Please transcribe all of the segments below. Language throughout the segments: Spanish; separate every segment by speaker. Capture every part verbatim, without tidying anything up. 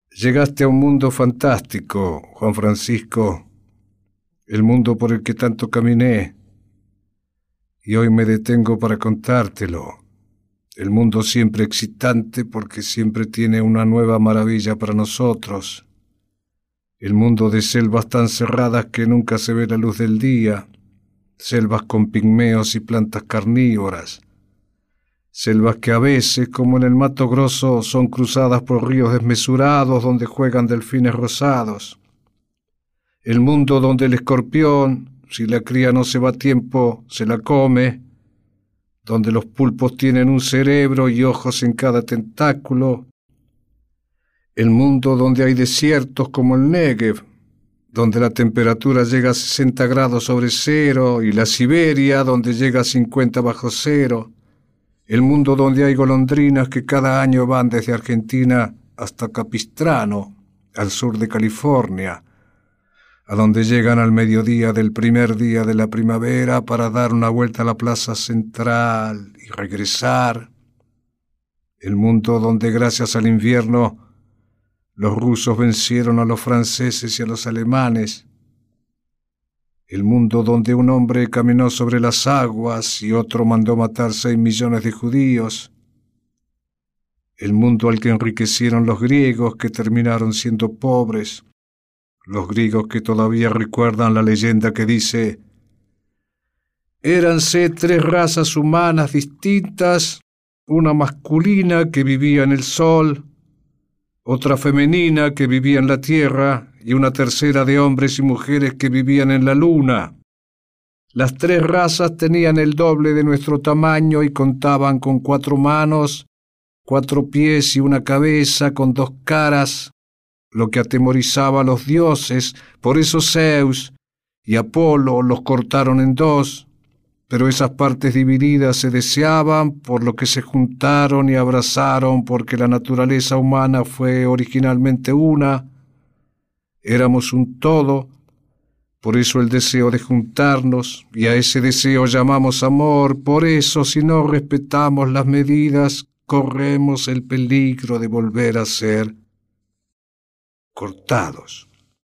Speaker 1: Llegaste a un mundo fantástico, Juan Francisco, el mundo por el que tanto caminé, y hoy me detengo para contártelo. El mundo siempre excitante porque siempre tiene una nueva maravilla para nosotros. El mundo de selvas tan cerradas que nunca se ve la luz del día, selvas con pigmeos y plantas carnívoras, selvas que a veces, como en el Mato Grosso, son cruzadas por ríos desmesurados donde juegan delfines rosados. El mundo donde el escorpión, si la cría no se va a tiempo, se la come, donde los pulpos tienen un cerebro y ojos en cada tentáculo. El mundo donde hay desiertos como el Negev, donde la temperatura llega a sesenta grados sobre cero, y la Siberia, donde llega a cincuenta bajo cero. El mundo donde hay golondrinas que cada año van desde Argentina hasta Capistrano, al sur de California, a donde llegan al mediodía del primer día de la primavera para dar una vuelta a la plaza central y regresar. El mundo donde, gracias al invierno, los rusos vencieron a los franceses y a los alemanes. El mundo donde un hombre caminó sobre las aguas y otro mandó matar seis millones de judíos. El mundo al que enriquecieron los griegos que terminaron siendo pobres. Los griegos que todavía recuerdan la leyenda que dice: éranse tres razas humanas distintas, una masculina que vivía en el sol, otra femenina que vivía en la tierra y una tercera de hombres y mujeres que vivían en la luna. Las tres razas tenían el doble de nuestro tamaño y contaban con cuatro manos, cuatro pies y una cabeza con dos caras, lo que atemorizaba a los dioses. Por eso Zeus y Apolo los cortaron en dos, pero esas partes divididas se deseaban, por lo que se juntaron y abrazaron, porque la naturaleza humana fue originalmente una. Éramos un todo, por eso el deseo de juntarnos, y a ese deseo llamamos amor. Por eso, si no respetamos las medidas, corremos el peligro de volver a ser cortados.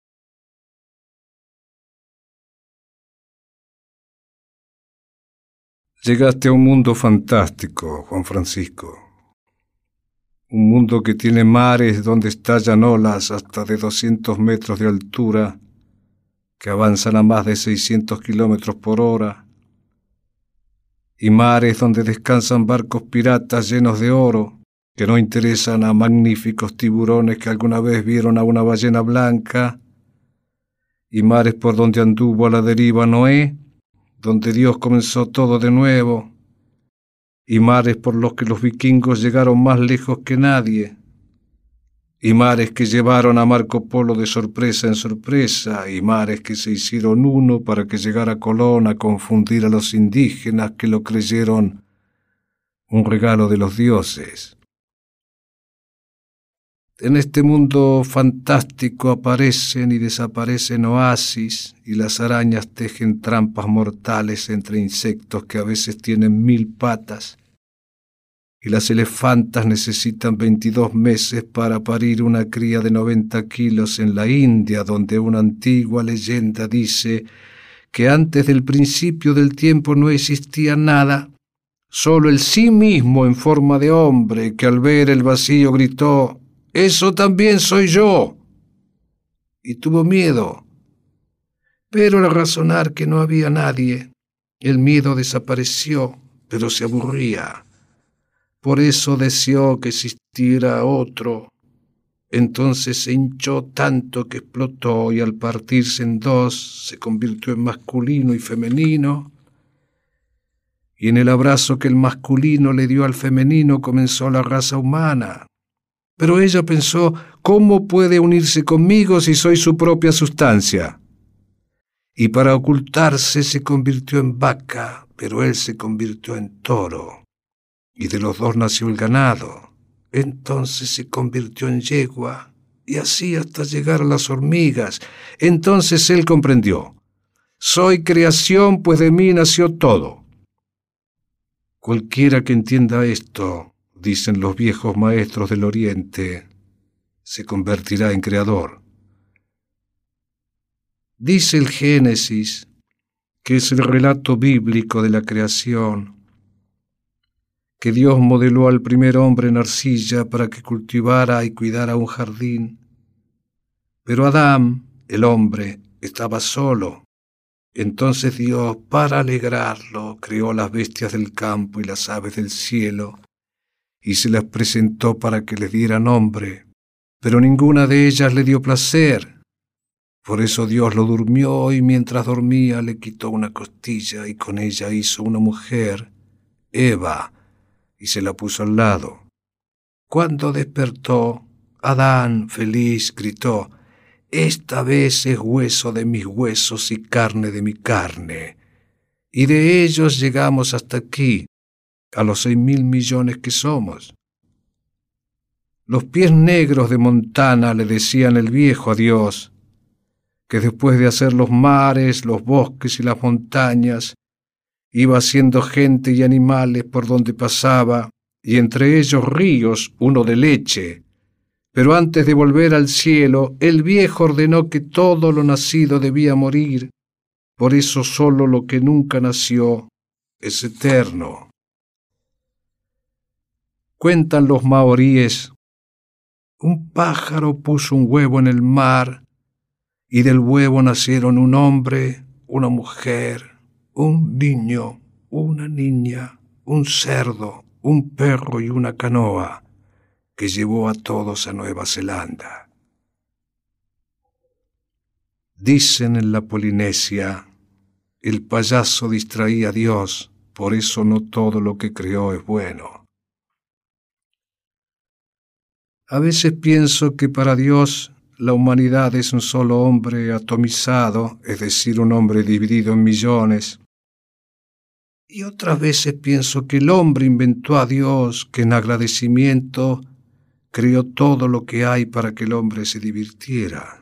Speaker 1: Llegaste a un mundo fantástico, Juan Francisco. Un mundo que tiene mares donde estallan olas hasta de doscientos metros de altura, que avanzan a más de seiscientos kilómetros por hora, y mares donde descansan barcos piratas llenos de oro, que no interesan a magníficos tiburones que alguna vez vieron a una ballena blanca, y mares por donde anduvo a la deriva Noé, donde Dios comenzó todo de nuevo, y mares por los que los vikingos llegaron más lejos que nadie, y mares que llevaron a Marco Polo de sorpresa en sorpresa, y mares que se hicieron uno para que llegara Colón a confundir a los indígenas que lo creyeron un regalo de los dioses. En este mundo fantástico aparecen y desaparecen oasis, y las arañas tejen trampas mortales entre insectos que a veces tienen mil patas, y las elefantas necesitan veintidós meses para parir una cría de noventa kilos en la India, donde una antigua leyenda dice que antes del principio del tiempo no existía nada, solo el sí mismo en forma de hombre, que al ver el vacío gritó: «¡Eso también soy yo!» y tuvo miedo. Pero al razonar que no había nadie, el miedo desapareció, pero se aburría. Por eso deseó que existiera otro. Entonces se hinchó tanto que explotó, y al partirse en dos se convirtió en masculino y femenino. Y en el abrazo que el masculino le dio al femenino comenzó la raza humana. Pero ella pensó: ¿cómo puede unirse conmigo si soy su propia sustancia? Y para ocultarse se convirtió en vaca, pero él se convirtió en toro. Y de los dos nació el ganado. Entonces se convirtió en yegua, y así hasta llegar a las hormigas. Entonces él comprendió: soy creación, pues de mí nació todo. Cualquiera que entienda esto, dicen los viejos maestros del Oriente, se convertirá en creador. Dice el Génesis, que es el relato bíblico de la creación, que Dios modeló al primer hombre en arcilla para que cultivara y cuidara un jardín. Pero Adán, el hombre, estaba solo. Entonces Dios, para alegrarlo, creó las bestias del campo y las aves del cielo, y se las presentó para que les diera nombre, pero ninguna de ellas le dio placer. Por eso Dios lo durmió, y mientras dormía le quitó una costilla, y con ella hizo una mujer, Eva, y se la puso al lado. Cuando despertó, Adán, feliz, gritó: «Esta vez es hueso de mis huesos y carne de mi carne». Y de ellos llegamos hasta aquí, a los seis mil millones que somos. Los pies negros de Montana le decían el viejo a Dios, que después de hacer los mares, los bosques y las montañas, iba haciendo gente y animales por donde pasaba, y entre ellos ríos, uno de leche. Pero antes de volver al cielo, el viejo ordenó que todo lo nacido debía morir. Por eso solo lo que nunca nació es eterno. Cuentan los maoríes: un pájaro puso un huevo en el mar, y del huevo nacieron un hombre, una mujer, un niño, una niña, un cerdo, un perro y una canoa, que llevó a todos a Nueva Zelanda. Dicen en la Polinesia, el payaso distraía a Dios, por eso no todo lo que creó es bueno. A veces pienso que para Dios la humanidad es un solo hombre atomizado, es decir, un hombre dividido en millones. Y otras veces pienso que el hombre inventó a Dios, que en agradecimiento creó todo lo que hay para que el hombre se divirtiera.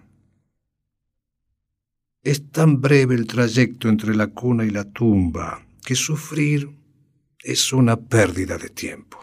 Speaker 1: Es tan breve el trayecto entre la cuna y la tumba que sufrir es una pérdida de tiempo.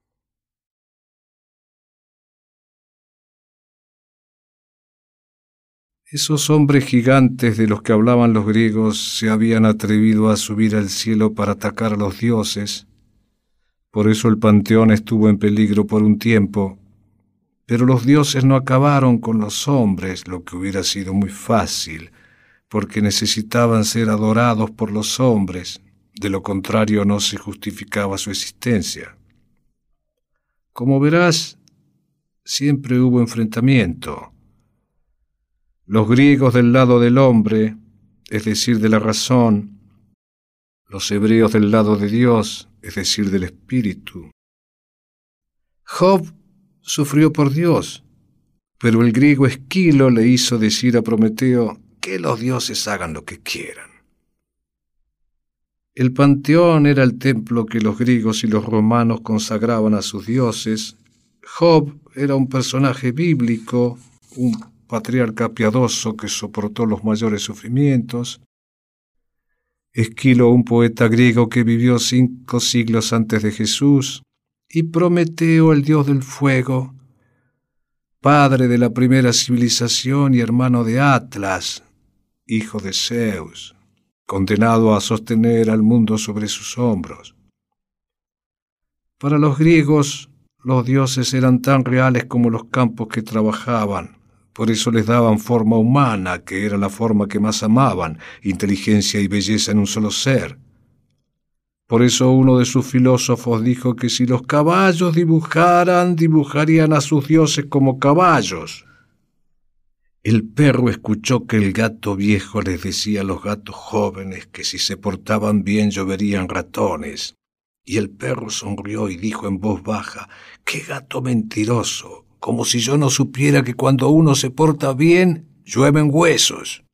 Speaker 1: Esos hombres gigantes de los que hablaban los griegos se habían atrevido a subir al cielo para atacar a los dioses. Por eso el panteón estuvo en peligro por un tiempo. Pero los dioses no acabaron con los hombres, lo que hubiera sido muy fácil, porque necesitaban ser adorados por los hombres. De lo contrario no se justificaba su existencia. Como verás, siempre hubo enfrentamiento. Los griegos del lado del hombre, es decir, de la razón, los hebreos del lado de Dios, es decir, del espíritu. Job sufrió por Dios, pero el griego Esquilo le hizo decir a Prometeo que los dioses hagan lo que quieran. El panteón era el templo que los griegos y los romanos consagraban a sus dioses. Job era un personaje bíblico, un patriarca piadoso que soportó los mayores sufrimientos. Esquilo, un poeta griego que vivió cinco siglos antes de Jesús, y Prometeo, el dios del fuego, padre de la primera civilización y hermano de Atlas, hijo de Zeus, condenado a sostener al mundo sobre sus hombros. Para los griegos, los dioses eran tan reales como los campos que trabajaban. Por eso les daban forma humana, que era la forma que más amaban, inteligencia y belleza en un solo ser. Por eso uno de sus filósofos dijo que si los caballos dibujaran, dibujarían a sus dioses como caballos. El perro escuchó que el gato viejo les decía a los gatos jóvenes que si se portaban bien lloverían ratones. Y el perro sonrió y dijo en voz baja: «¡Qué gato mentiroso! Como si yo no supiera que cuando uno se porta bien, llueven huesos».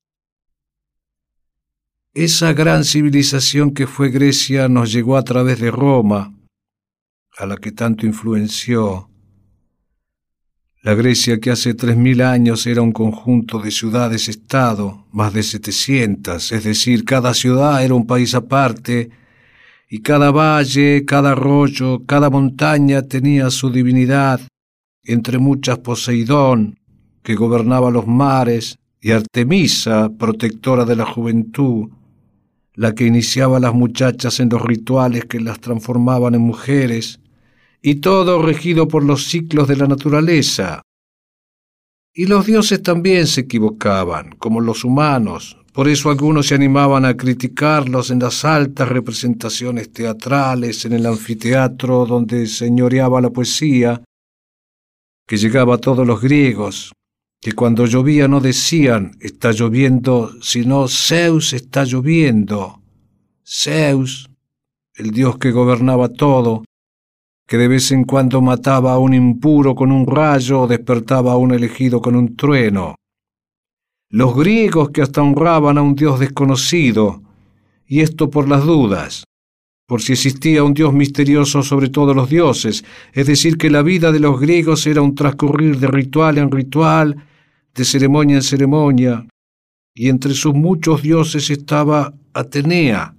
Speaker 1: Esa gran civilización que fue Grecia nos llegó a través de Roma, a la que tanto influenció. La Grecia que hace tres mil años era un conjunto de ciudades-estado, más de setecientas, es decir, cada ciudad era un país aparte, y cada valle, cada arroyo, cada montaña tenía su divinidad. entre muchas Poseidón, que gobernaba los mares, y Artemisa, protectora de la juventud, la que iniciaba a las muchachas en los rituales que las transformaban en mujeres, y todo regido por los ciclos de la naturaleza. Y los dioses también se equivocaban, como los humanos. Por eso algunos se animaban a criticarlos en las altas representaciones teatrales, en el anfiteatro donde señoreaba la poesía, que llegaba a todos los griegos, que cuando llovía no decían «está lloviendo», sino «Zeus está lloviendo». Zeus, el dios que gobernaba todo, que de vez en cuando mataba a un impuro con un rayo o despertaba a un elegido con un trueno. Los griegos que hasta honraban a un dios desconocido, y esto por las dudas, por si existía un dios misterioso sobre todos los dioses, es decir, que la vida de los griegos era un transcurrir de ritual en ritual, de ceremonia en ceremonia, y entre sus muchos dioses estaba Atenea,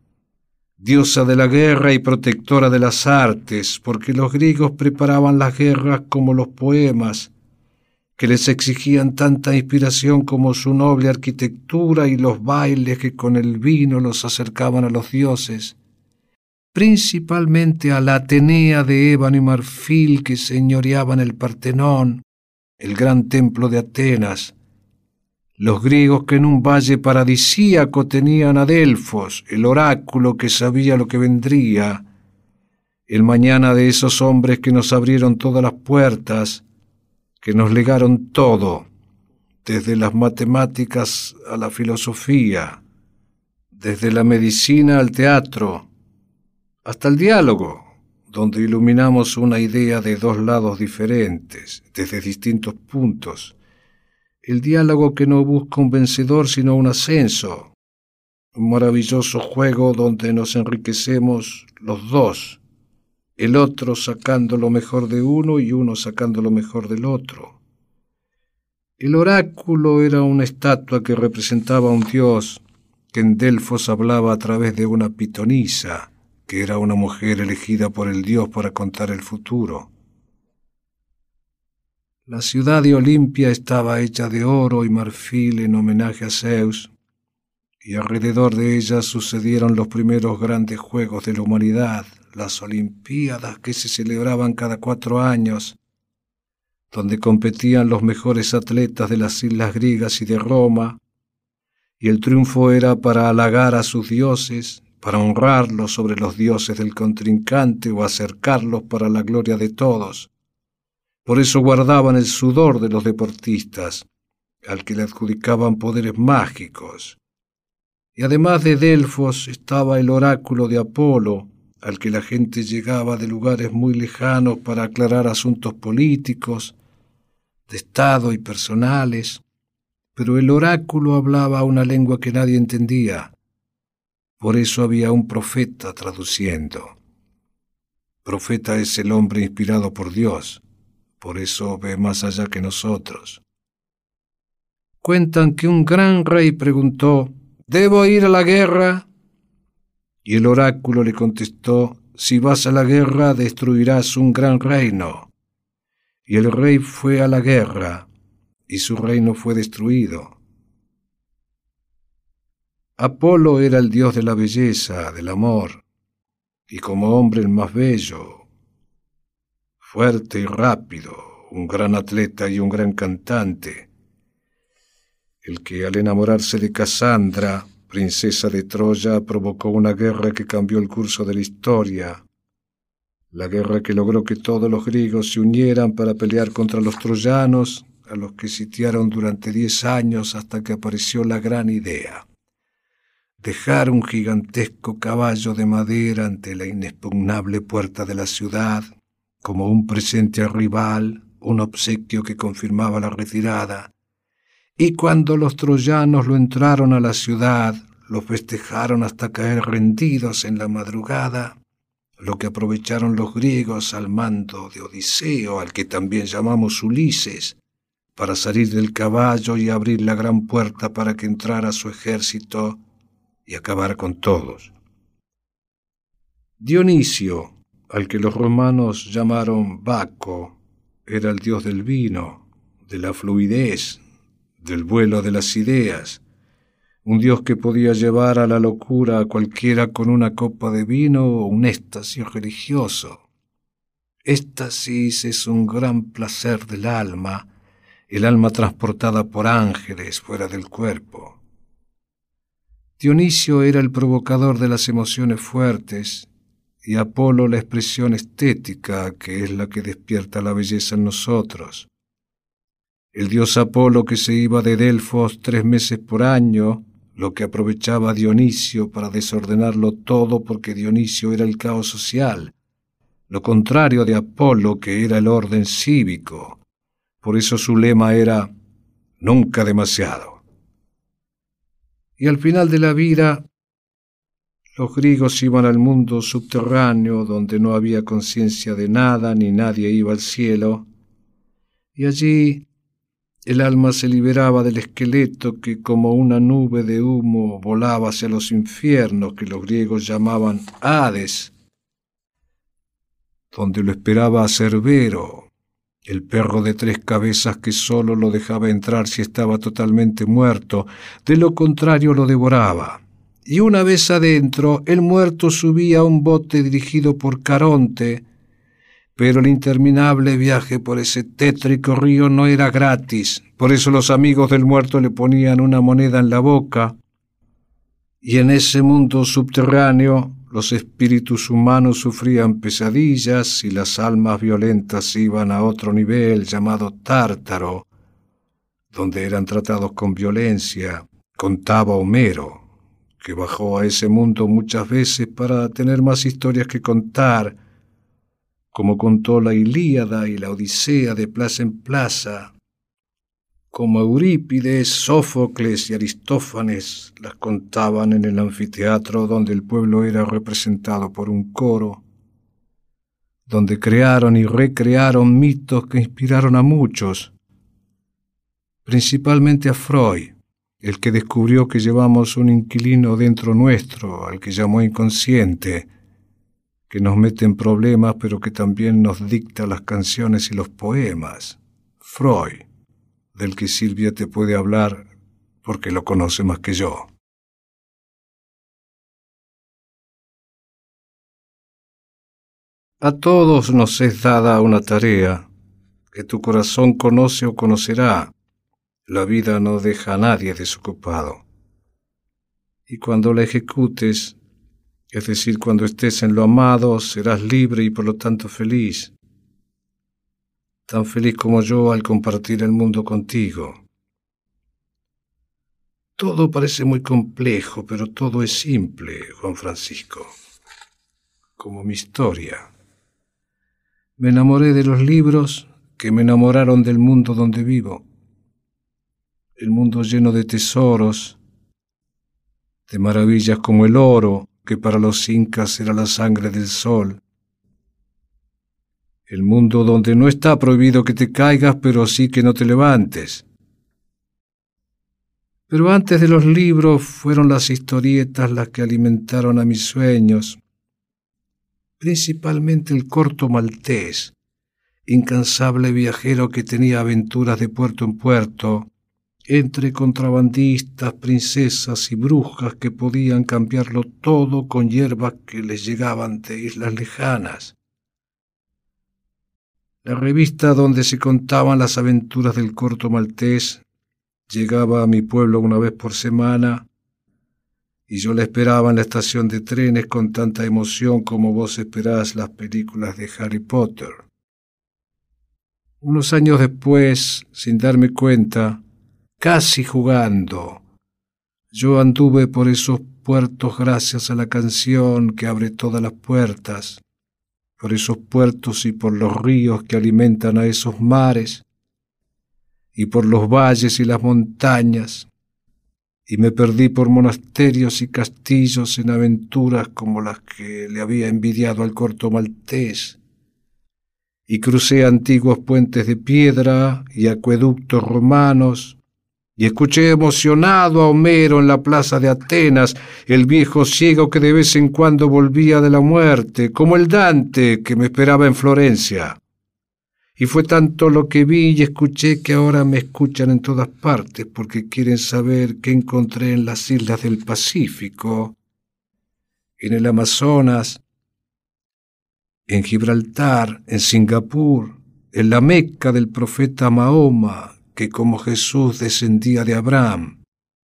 Speaker 1: diosa de la guerra y protectora de las artes, porque los griegos preparaban las guerras como los poemas, que les exigían tanta inspiración como su noble arquitectura y los bailes que con el vino los acercaban a los dioses, principalmente a la Atenea de ébano y marfil que señoreaba en el Partenón, el gran templo de Atenas. Los griegos que en un valle paradisíaco tenían a Delfos, el oráculo que sabía lo que vendría, el mañana de esos hombres que nos abrieron todas las puertas, que nos legaron todo, desde las matemáticas a la filosofía, desde la medicina al teatro, hasta el diálogo, donde iluminamos una idea de dos lados diferentes, desde distintos puntos. El diálogo que no busca un vencedor sino un ascenso, un maravilloso juego donde nos enriquecemos los dos, el otro sacando lo mejor de uno y uno sacando lo mejor del otro. El oráculo era una estatua que representaba a un dios que en Delfos hablaba a través de una pitonisa, que era una mujer elegida por el dios para contar el futuro. La ciudad de Olimpia estaba hecha de oro y marfil en homenaje a Zeus, y alrededor de ella sucedieron los primeros grandes juegos de la humanidad, las Olimpiadas que se celebraban cada cuatro años, donde competían los mejores atletas de las islas griegas y de Roma, y el triunfo era para halagar a sus dioses, para honrarlos sobre los dioses del contrincante o acercarlos para la gloria de todos. Por eso guardaban el sudor de los deportistas, al que le adjudicaban poderes mágicos. Y además de Delfos estaba el oráculo de Apolo, al que la gente llegaba de lugares muy lejanos para aclarar asuntos políticos, de Estado y personales, pero el oráculo hablaba una lengua que nadie entendía. Por eso había un profeta traduciendo. Profeta es el hombre inspirado por Dios, por eso ve más allá que nosotros. Cuentan que un gran rey preguntó, ¿debo ir a la guerra? Y el oráculo le contestó, si vas a la guerra destruirás un gran reino. Y el rey fue a la guerra, y su reino fue destruido. Apolo era el dios de la belleza, del amor, y como hombre el más bello, fuerte y rápido, un gran atleta y un gran cantante, el que al enamorarse de Casandra, princesa de Troya, provocó una guerra que cambió el curso de la historia, la guerra que logró que todos los griegos se unieran para pelear contra los troyanos, a los que sitiaron durante diez años hasta que apareció la gran idea. Dejar un gigantesco caballo de madera ante la inexpugnable puerta de la ciudad, como un presente al rival, un obsequio que confirmaba la retirada. Y cuando los troyanos lo entraron a la ciudad, lo festejaron hasta caer rendidos en la madrugada, lo que aprovecharon los griegos al mando de Odiseo, al que también llamamos Ulises, para salir del caballo y abrir la gran puerta para que entrara su ejército y acabar con todos. Dionisio, al que los romanos llamaron Baco, era el dios del vino, de la fluidez, del vuelo de las ideas, un dios que podía llevar a la locura a cualquiera con una copa de vino o un éxtasis religioso. Éxtasis es un gran placer del alma, el alma transportada por ángeles fuera del cuerpo. Dionisio era el provocador de las emociones fuertes y Apolo la expresión estética, que es la que despierta la belleza en nosotros. El dios Apolo, que se iba de Delfos tres meses por año, lo que aprovechaba Dionisio para desordenarlo todo, porque Dionisio era el caos social, lo contrario de Apolo, que era el orden cívico. Por eso su lema era nunca demasiado. Y al final de la vida, los griegos iban al mundo subterráneo, donde no había conciencia de nada, ni nadie iba al cielo, y allí el alma se liberaba del esqueleto que como una nube de humo volaba hacia los infiernos que los griegos llamaban Hades, donde lo esperaba a Cerbero, el perro de tres cabezas que solo lo dejaba entrar si estaba totalmente muerto, de lo contrario lo devoraba. Y una vez adentro, el muerto subía a un bote dirigido por Caronte, pero el interminable viaje por ese tétrico río no era gratis, por eso los amigos del muerto le ponían una moneda en la boca, y en ese mundo subterráneo los espíritus humanos sufrían pesadillas y las almas violentas iban a otro nivel llamado Tártaro, donde eran tratados con violencia, contaba Homero, que bajó a ese mundo muchas veces para tener más historias que contar, como contó la Ilíada y la Odisea de plaza en plaza, como Eurípides, Sófocles y Aristófanes las contaban en el anfiteatro donde el pueblo era representado por un coro, donde crearon y recrearon mitos que inspiraron a muchos, principalmente a Freud, el que descubrió que llevamos un inquilino dentro nuestro, al que llamó inconsciente, que nos mete en problemas, pero que también nos dicta las canciones y los poemas. Freud, del que Silvia te puede hablar porque lo conoce más que yo. A todos nos es dada una tarea que tu corazón conoce o conocerá. La vida no deja a nadie desocupado. Y cuando la ejecutes, es decir, cuando estés en lo amado, serás libre y por lo tanto feliz. Tan feliz como yo al compartir el mundo contigo. Todo parece muy complejo, pero todo es simple, Juan Francisco. Como mi historia. Me enamoré de los libros que me enamoraron del mundo donde vivo. El mundo lleno de tesoros, de maravillas como el oro, que para los incas era la sangre del sol. El mundo donde no está prohibido que te caigas, pero sí que no te levantes. Pero antes de los libros fueron las historietas las que alimentaron a mis sueños, principalmente el corto maltés, incansable viajero que tenía aventuras de puerto en puerto, entre contrabandistas, princesas y brujas que podían cambiarlo todo con hierbas que les llegaban de islas lejanas. La revista donde se contaban las aventuras del corto maltés llegaba a mi pueblo una vez por semana y yo la esperaba en la estación de trenes con tanta emoción como vos esperás las películas de Harry Potter. Unos años después, sin darme cuenta, casi jugando, yo anduve por esos puertos gracias a la canción que abre todas las puertas, por esos puertos y por los ríos que alimentan a esos mares, y por los valles y las montañas, y me perdí por monasterios y castillos en aventuras como las que le había envidiado al corto maltés, y crucé antiguos puentes de piedra y acueductos romanos, y escuché emocionado a Homero en la plaza de Atenas, el viejo ciego que de vez en cuando volvía de la muerte, como el Dante que me esperaba en Florencia. Y fue tanto lo que vi y escuché que ahora me escuchan en todas partes porque quieren saber qué encontré en las islas del Pacífico, en el Amazonas, en Gibraltar, en Singapur, en la Meca del profeta Mahoma, que como Jesús descendía de Abraham.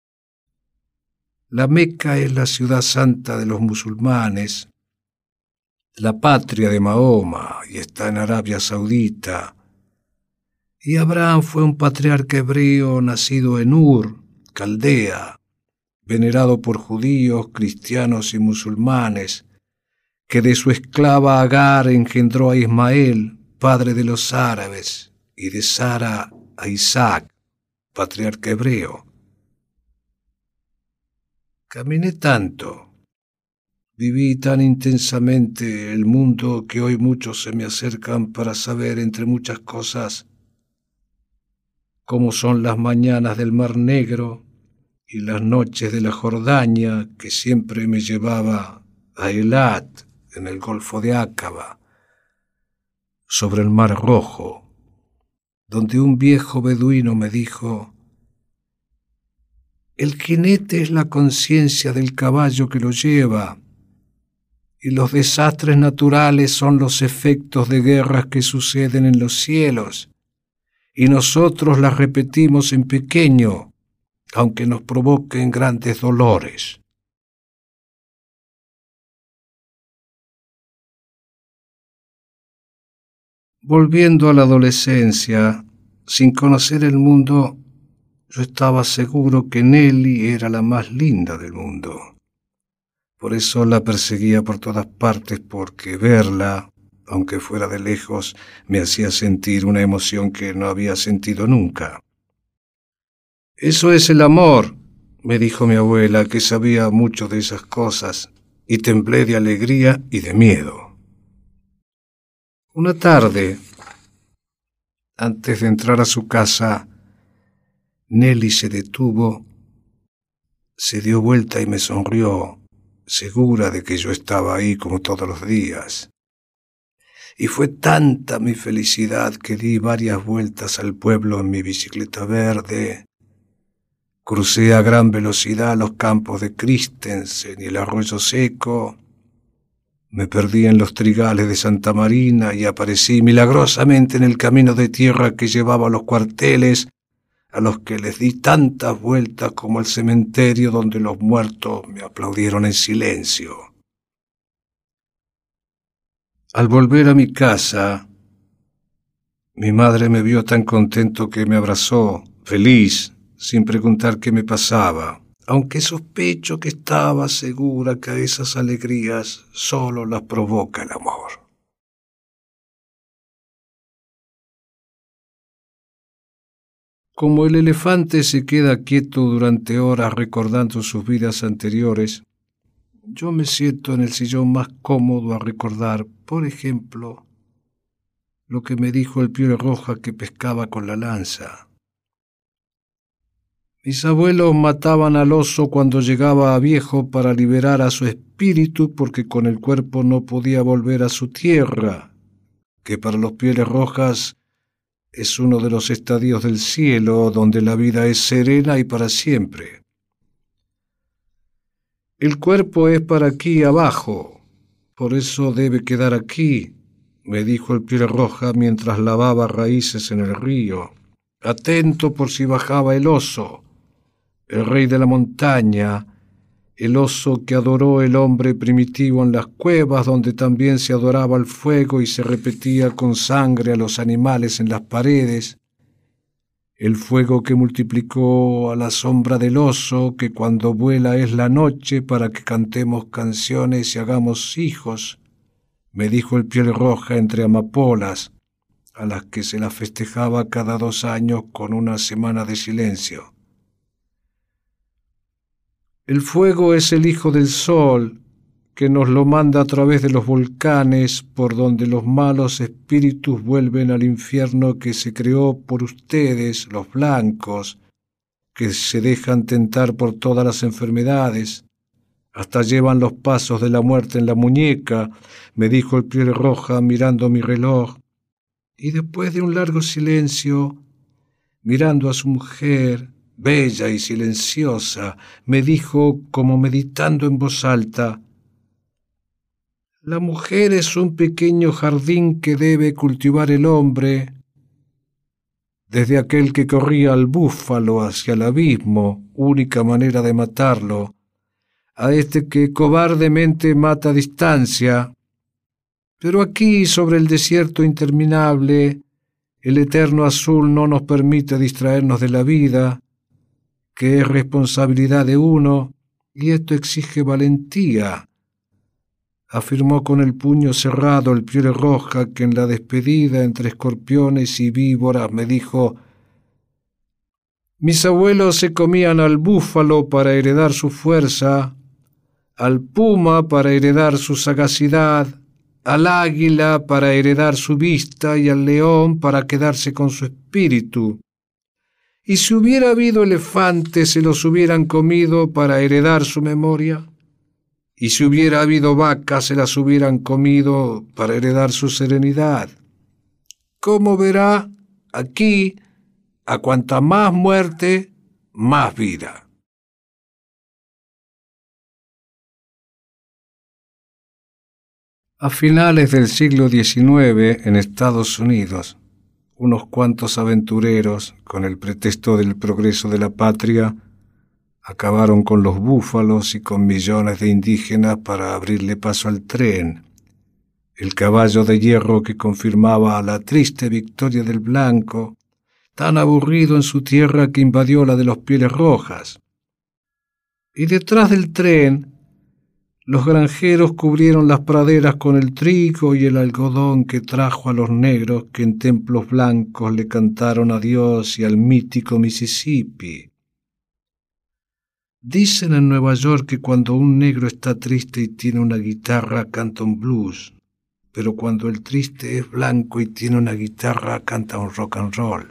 Speaker 1: La Meca es la ciudad santa de los musulmanes, la patria de Mahoma, y está en Arabia Saudita. Y Abraham fue un patriarca hebreo nacido en Ur, Caldea, venerado por judíos, cristianos y musulmanes, que de su esclava Agar engendró a Ismael, padre de los árabes, y de Sara a Isaac, patriarca hebreo. Caminé tanto, viví tan intensamente el mundo que hoy muchos se me acercan para saber, entre muchas cosas, cómo son las mañanas del Mar Negro y las noches de la Jordania, que siempre me llevaba a Eilat, en el Golfo de Áqaba, sobre el Mar Rojo, donde un viejo beduino me dijo: el jinete es la conciencia del caballo que lo lleva, y los desastres naturales son los efectos de guerras que suceden en los cielos, y nosotros las repetimos en pequeño, aunque nos provoquen grandes dolores. Volviendo a la adolescencia, sin conocer el mundo, yo estaba seguro que Nelly era la más linda del mundo. Por eso la perseguía por todas partes, porque verla, aunque fuera de lejos, me hacía sentir una emoción que no había sentido nunca. Eso es el amor, me dijo mi abuela, que sabía mucho de esas cosas, y temblé de alegría y de miedo. Una tarde, antes de entrar a su casa, Nelly se detuvo, se dio vuelta y me sonrió, segura de que yo estaba ahí como todos los días. Y fue tanta mi felicidad que di varias vueltas al pueblo en mi bicicleta verde. Crucé a gran velocidad los campos de Christensen y el arroyo seco. Me perdí en los trigales de Santa Marina y aparecí milagrosamente en el camino de tierra que llevaba a los cuarteles, a los que les di tantas vueltas como el cementerio donde los muertos me aplaudieron en silencio. Al volver a mi casa, mi madre me vio tan contento que me abrazó, feliz, sin preguntar qué me pasaba, aunque sospecho que estaba segura que esas alegrías solo las provoca el amor. Como el elefante se queda quieto durante horas recordando sus vidas anteriores, yo me siento en el sillón más cómodo a recordar, por ejemplo, lo que me dijo el Piel Roja que pescaba con la lanza. Mis abuelos mataban al oso cuando llegaba a viejo para liberar a su espíritu, porque con el cuerpo no podía volver a su tierra, que para los Pieles Rojas es uno de los estadios del cielo donde la vida es serena y para siempre. El cuerpo es para aquí abajo, por eso debe quedar aquí, me dijo el Piel Roja mientras lavaba raíces en el río, atento por si bajaba el oso, el rey de la montaña, el oso que adoró el hombre primitivo en las cuevas, donde también se adoraba el fuego y se repetía con sangre a los animales en las paredes, el fuego que multiplicó a la sombra del oso, que cuando vuela es la noche para que cantemos canciones y hagamos hijos, me dijo el Piel Roja entre amapolas, a las que se las festejaba cada dos años con una semana de silencio. El fuego es el hijo del sol, que nos lo manda a través de los volcanes, por donde los malos espíritus vuelven al infierno que se creó por ustedes, los blancos, que se dejan tentar por todas las enfermedades. Hasta llevan los pasos de la muerte en la muñeca, me dijo el Piel Roja mirando mi reloj, Y después de un largo silencio, mirando a su mujer, bella y silenciosa, me dijo, como meditando en voz alta: la mujer es un pequeño jardín que debe cultivar el hombre, desde aquel que corría al búfalo hacia el abismo, única manera de matarlo, a este que cobardemente mata a distancia. Pero aquí, sobre el desierto interminable, el eterno azul no nos permite distraernos de la vida, que es responsabilidad de uno, y esto exige valentía, afirmó con el puño cerrado el Piel Roja, que en la despedida entre escorpiones y víboras me dijo: mis abuelos se comían al búfalo para heredar su fuerza, al puma para heredar su sagacidad, al águila para heredar su vista y al león para quedarse con su espíritu. Y si hubiera habido elefantes, se los hubieran comido para heredar su memoria. Y si hubiera habido vacas, se las hubieran comido para heredar su serenidad. Como verá, aquí, a cuanta más muerte, más vida. A finales del siglo diecinueve, en Estados Unidos, unos cuantos aventureros, con el pretexto del progreso de la patria, acabaron con los búfalos y con millones de indígenas para abrirle paso al tren, el caballo de hierro que confirmaba la triste victoria del blanco, tan aburrido en su tierra que invadió la de los Pieles Rojas. Y detrás del tren, los granjeros cubrieron las praderas con el trigo y el algodón que trajo a los negros que en templos blancos le cantaron a Dios y al mítico Mississippi. Dicen en Nueva York que cuando un negro está triste y tiene una guitarra canta un blues, pero cuando el triste es blanco y tiene una guitarra canta un rock and roll.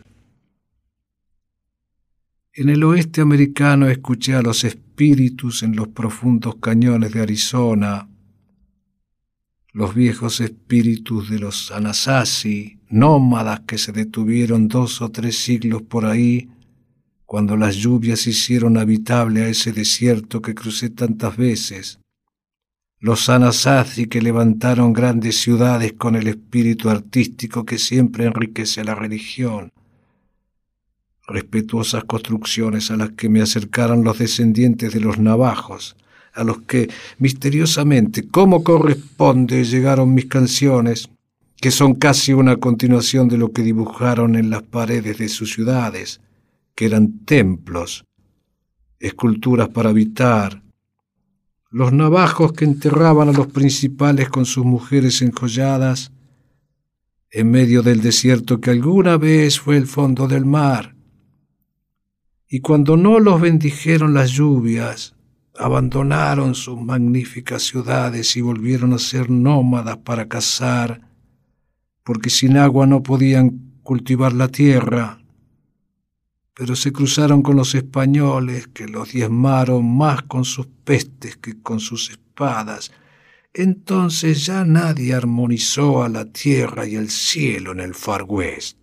Speaker 1: En el oeste americano escuché a los espíritus en los profundos cañones de Arizona, los viejos espíritus de los Anasazi, nómadas que se detuvieron dos o tres siglos por ahí, cuando las lluvias hicieron habitable a ese desierto que crucé tantas veces, los Anasazi que levantaron grandes ciudades con el espíritu artístico que siempre enriquece a la religión, respetuosas construcciones a las que me acercaron los descendientes de los navajos, a los que, misteriosamente, como corresponde, llegaron mis canciones, que son casi una continuación de lo que dibujaron en las paredes de sus ciudades, que eran templos, esculturas para habitar, los navajos que enterraban a los principales con sus mujeres enjolladas, en medio del desierto que alguna vez fue el fondo del mar. Y cuando no los bendijeron las lluvias, abandonaron sus magníficas ciudades y volvieron a ser nómadas para cazar, porque sin agua no podían cultivar la tierra. Pero se cruzaron con los españoles, que los diezmaron más con sus pestes que con sus espadas. Entonces ya nadie armonizó a la tierra y el cielo en el Far West.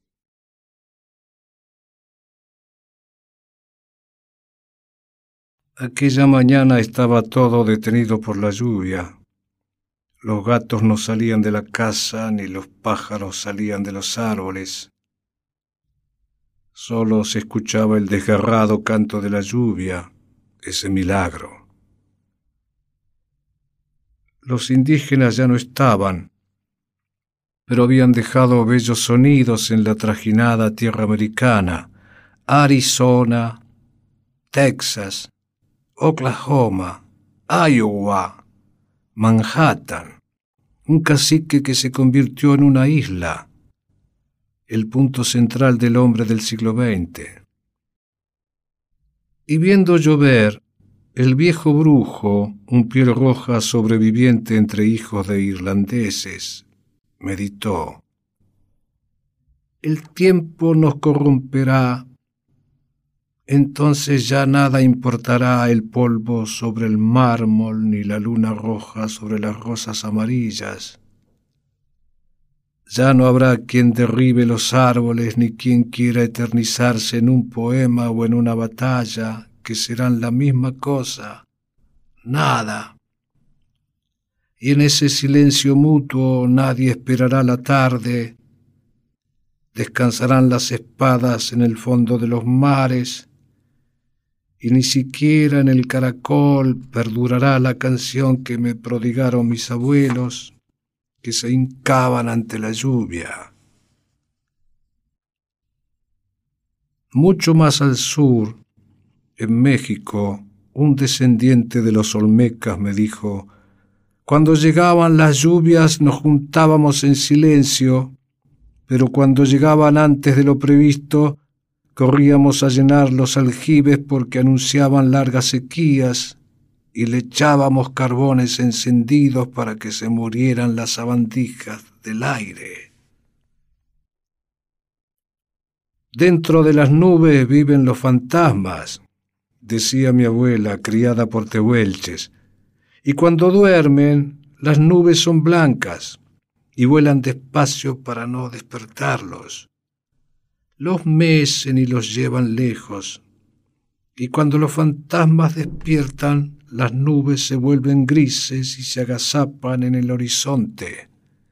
Speaker 1: Aquella mañana estaba todo detenido por la lluvia. Los gatos no salían de la casa, ni los pájaros salían de los árboles. Solo se escuchaba el desgarrado canto de la lluvia, ese milagro. Los indígenas ya no estaban, pero habían dejado bellos sonidos en la trajinada tierra americana, Arizona, Texas, Oklahoma, Iowa, Manhattan, un cacique que se convirtió en una isla, el punto central del hombre del siglo veinte. Y viendo llover, el viejo brujo, un Piel Roja sobreviviente entre hijos de irlandeses, meditó: el tiempo nos corromperá. Entonces ya nada importará el polvo sobre el mármol ni la luna roja sobre las rosas amarillas. Ya no habrá quien derribe los árboles ni quien quiera eternizarse en un poema o en una batalla, que serán la misma cosa, nada. Y en ese silencio mutuo nadie esperará la tarde, descansarán las espadas en el fondo de los mares, y ni siquiera en el caracol perdurará la canción que me prodigaron mis abuelos, que se hincaban ante la lluvia. Mucho más al sur, en México, un descendiente de los olmecas me dijo: cuando llegaban las lluvias nos juntábamos en silencio, pero cuando llegaban antes de lo previsto, corríamos a llenar los aljibes porque anunciaban largas sequías, y le echábamos carbones encendidos para que se murieran las sabandijas del aire. Dentro de las nubes viven los fantasmas, decía mi abuela, criada por tehuelches, y cuando duermen las nubes son blancas y vuelan despacio para no despertarlos. Los mecen y los llevan lejos, y cuando los fantasmas despiertan, las nubes se vuelven grises y se agazapan en el horizonte.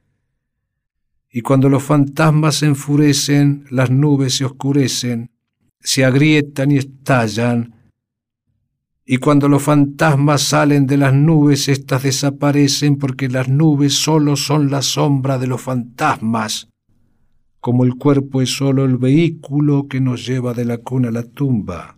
Speaker 1: Y cuando los fantasmas se enfurecen, las nubes se oscurecen, se agrietan y estallan. Y cuando los fantasmas salen de las nubes, éstas desaparecen porque las nubes solo son la sombra de los fantasmas, como el cuerpo es solo el vehículo que nos lleva de la cuna a la tumba.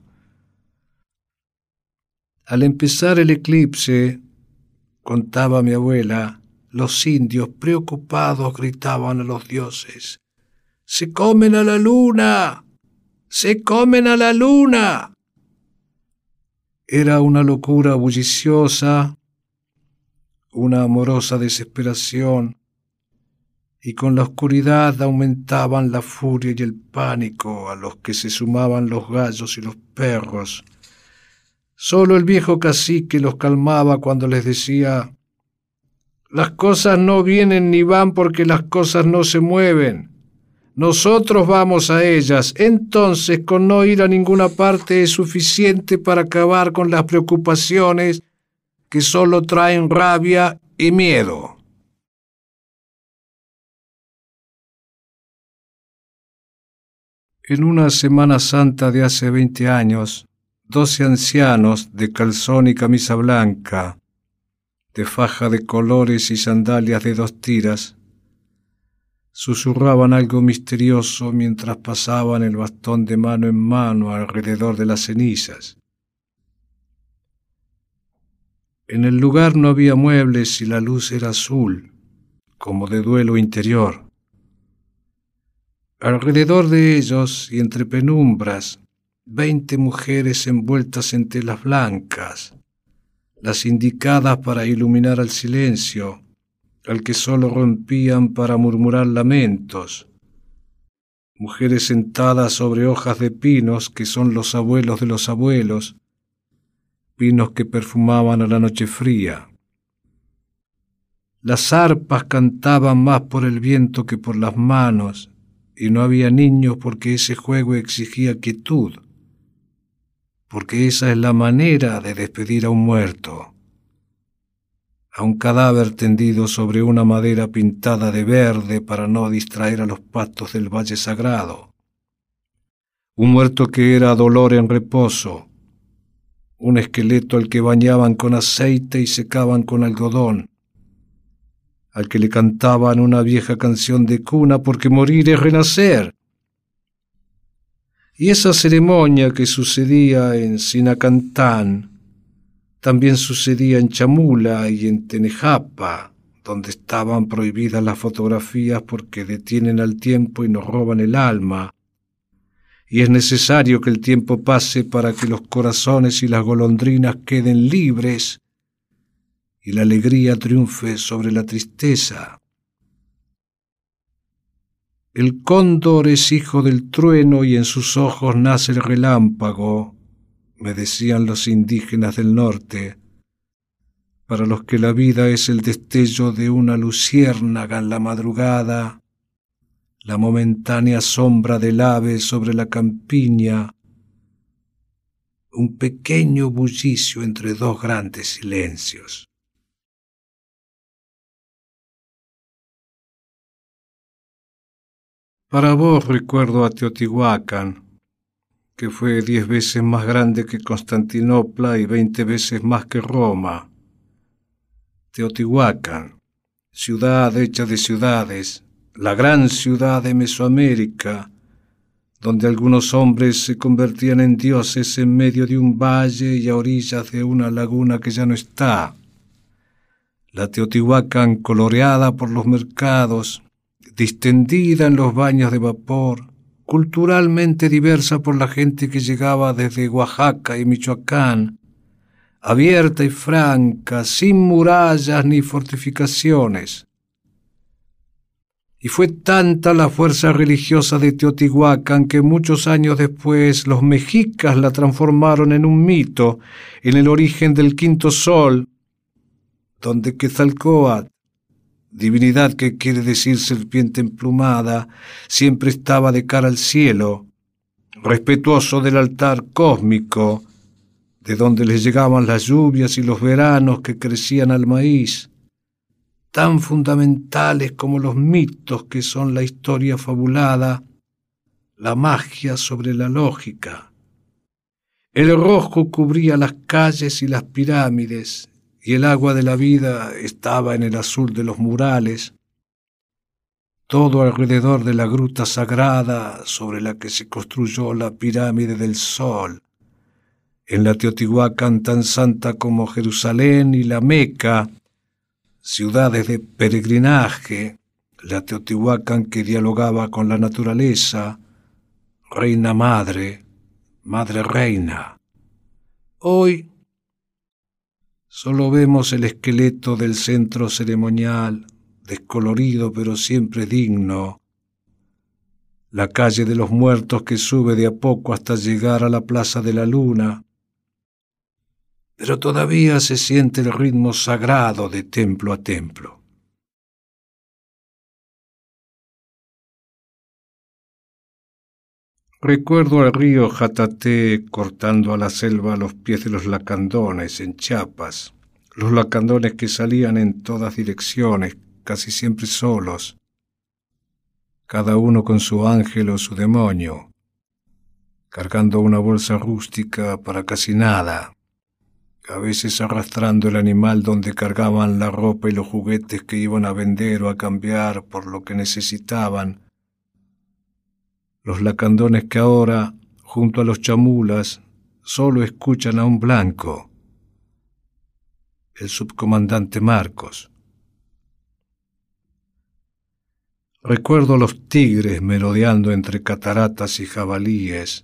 Speaker 1: Al empezar el eclipse, contaba mi abuela, los indios preocupados gritaban a los dioses: ¡se comen a la luna! ¡Se comen a la luna! Era una locura bulliciosa, una amorosa desesperación, y con la oscuridad aumentaban la furia y el pánico, a los que se sumaban los gallos y los perros. Solo el viejo cacique los calmaba cuando les decía: las cosas no vienen ni van porque las cosas no se mueven. Nosotros vamos a ellas, entonces con no ir a ninguna parte es suficiente para acabar con las preocupaciones que solo traen rabia y miedo. En una Semana Santa de hace veinte años, doce ancianos de calzón y camisa blanca, de faja de colores y sandalias de dos tiras, susurraban algo misterioso mientras pasaban el bastón de mano en mano alrededor de las cenizas. En el lugar no había muebles y la luz era azul, como de duelo interior. Alrededor de ellos y entre penumbras, veinte mujeres envueltas en telas blancas, las indicadas para iluminar al silencio, al que solo rompían para murmurar lamentos. Mujeres sentadas sobre hojas de pinos que son los abuelos de los abuelos, pinos que perfumaban a la noche fría. Las arpas cantaban más por el viento que por las manos, y no había niños porque ese juego exigía quietud, porque esa es la manera de despedir a un muerto, a un cadáver tendido sobre una madera pintada de verde para no distraer a los patos del valle sagrado, un muerto que era dolor en reposo, un esqueleto al que bañaban con aceite y secaban con algodón, al que le cantaban una vieja canción de cuna porque morir es renacer. Y esa ceremonia que sucedía en Sinacantán también sucedía en Chamula y en Tenejapa, donde estaban prohibidas las fotografías porque detienen al tiempo y nos roban el alma, y es necesario que el tiempo pase para que los corazones y las golondrinas queden libres y la alegría triunfe sobre la tristeza. El cóndor es hijo del trueno y en sus ojos nace el relámpago, me decían los indígenas del norte, para los que la vida es el destello de una luciérnaga en la madrugada la momentánea sombra del ave sobre la campiña, un pequeño bullicio entre dos grandes silencios. Para vos recuerdo a Teotihuacán, que fue diez veces más grande que Constantinopla y veinte veces más que Roma. Teotihuacán, ciudad hecha de ciudades, la gran ciudad de Mesoamérica, donde algunos hombres se convertían en dioses en medio de un valle y a orillas de una laguna que ya no está. La Teotihuacán coloreada por los mercados, distendida en los baños de vapor, culturalmente diversa por la gente que llegaba desde Oaxaca y Michoacán, abierta y franca, sin murallas ni fortificaciones. Y fue tanta la fuerza religiosa de Teotihuacán que muchos años después los mexicas la transformaron en un mito, en el origen del quinto sol, donde Quetzalcóatl, divinidad que quiere decir serpiente emplumada, siempre estaba de cara al cielo, respetuoso del altar cósmico, de donde les llegaban las lluvias y los veranos que crecían al maíz, tan fundamentales como los mitos que son la historia fabulada, la magia sobre la lógica. El rojo cubría las calles y las pirámides, y el agua de la vida estaba en el azul de los murales, todo alrededor de la gruta sagrada sobre la que se construyó la pirámide del Sol, en la Teotihuacán tan santa como Jerusalén y la Meca, ciudades de peregrinaje, la Teotihuacán que dialogaba con la naturaleza, reina madre, madre reina. Hoy solo vemos el esqueleto del centro ceremonial, descolorido pero siempre digno, la calle de los muertos que sube de a poco hasta llegar a la Plaza de la Luna, pero todavía se siente el ritmo sagrado de templo a templo. Recuerdo al río Jataté cortando a la selva a los pies de los lacandones en Chiapas, los lacandones que salían en todas direcciones, casi siempre solos, cada uno con su ángel o su demonio, cargando una bolsa rústica para casi nada, a veces arrastrando el animal donde cargaban la ropa y los juguetes que iban a vender o a cambiar por lo que necesitaban. Los lacandones que ahora, junto a los chamulas, solo escuchan a un blanco, el subcomandante Marcos. Recuerdo los tigres merodeando entre cataratas y jabalíes.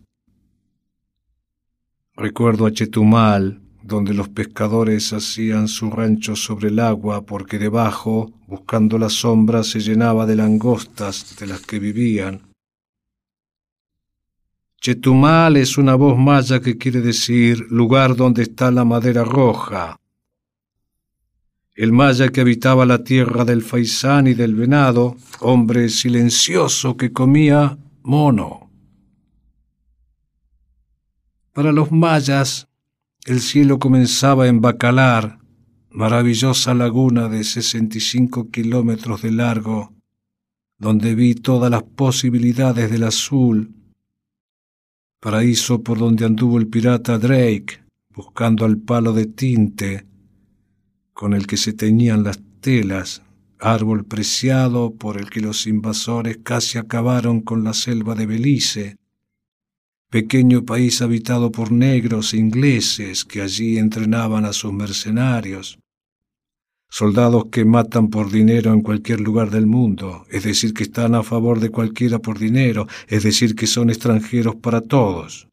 Speaker 1: Recuerdo a Chetumal, donde los pescadores hacían su rancho sobre el agua porque debajo, buscando la sombra, se llenaba de langostas de las que vivían. Chetumal es una voz maya que quiere decir lugar donde está la madera roja. El maya que habitaba la tierra del faisán y del venado, hombre silencioso que comía mono. Para los mayas, el cielo comenzaba en Bacalar, maravillosa laguna de sesenta y cinco kilómetros de largo, donde vi todas las posibilidades del azul, paraíso por donde anduvo el pirata Drake, buscando al palo de tinte, con el que se teñían las telas, árbol preciado por el que los invasores casi acabaron con la selva de Belice, pequeño país habitado por negros e ingleses que allí entrenaban a sus mercenarios, soldados que matan por dinero en cualquier lugar del mundo, es decir, que están a favor de cualquiera por dinero, es decir, que son extranjeros para todos.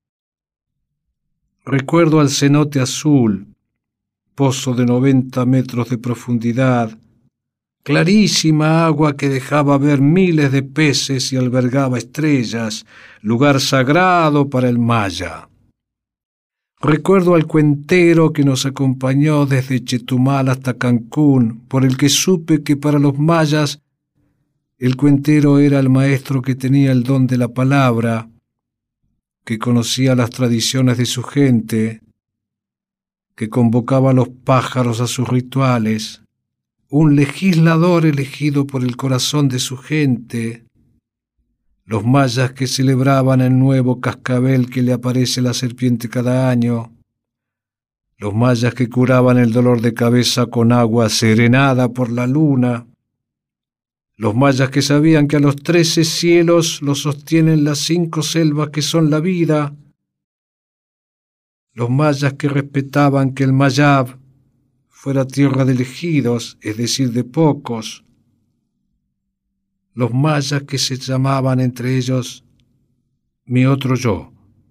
Speaker 1: Recuerdo al cenote azul, pozo de noventa metros de profundidad, clarísima agua que dejaba ver miles de peces y albergaba estrellas, lugar sagrado para el maya. Recuerdo al cuentero que nos acompañó desde Chetumal hasta Cancún, por el que supe que para los mayas El cuentero era el maestro que tenía el don de la palabra, que conocía las tradiciones de su gente, que convocaba a los pájaros a sus rituales, un legislador elegido por el corazón de su gente, los mayas que celebraban el nuevo cascabel que le aparece a la serpiente cada año, los mayas que curaban el dolor de cabeza con agua serenada por la luna, los mayas que sabían que a los trece cielos los sostienen las cinco selvas que son la vida, los mayas que respetaban que el Mayab fuera tierra de elegidos, es decir, de pocos, los mayas que se llamaban entre ellos mi otro yo.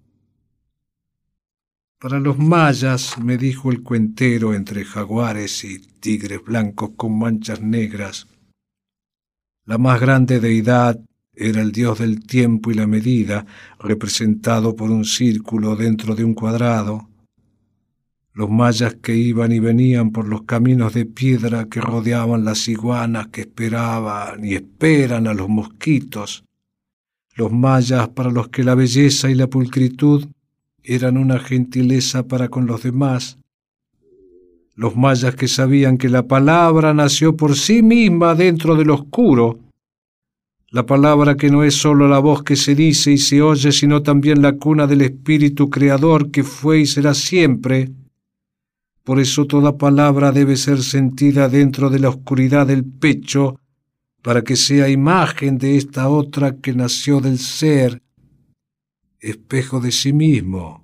Speaker 1: Para los mayas, me dijo el cuentero entre jaguares y tigres blancos con manchas negras, la más grande deidad era el dios del tiempo y la medida, representado por un círculo dentro de un cuadrado. Los mayas que iban y venían por los caminos de piedra que rodeaban las iguanas que esperaban y esperan a los mosquitos. Los mayas para los que la belleza y la pulcritud eran una gentileza para con los demás. Los mayas que sabían que la palabra nació por sí misma dentro del oscuro, la palabra que no es sólo la voz que se dice y se oye, sino también la cuna del espíritu creador que fue y será siempre. Por eso toda palabra debe ser sentida dentro de la oscuridad del pecho, para que sea imagen de esta otra que nació del ser, espejo de sí mismo.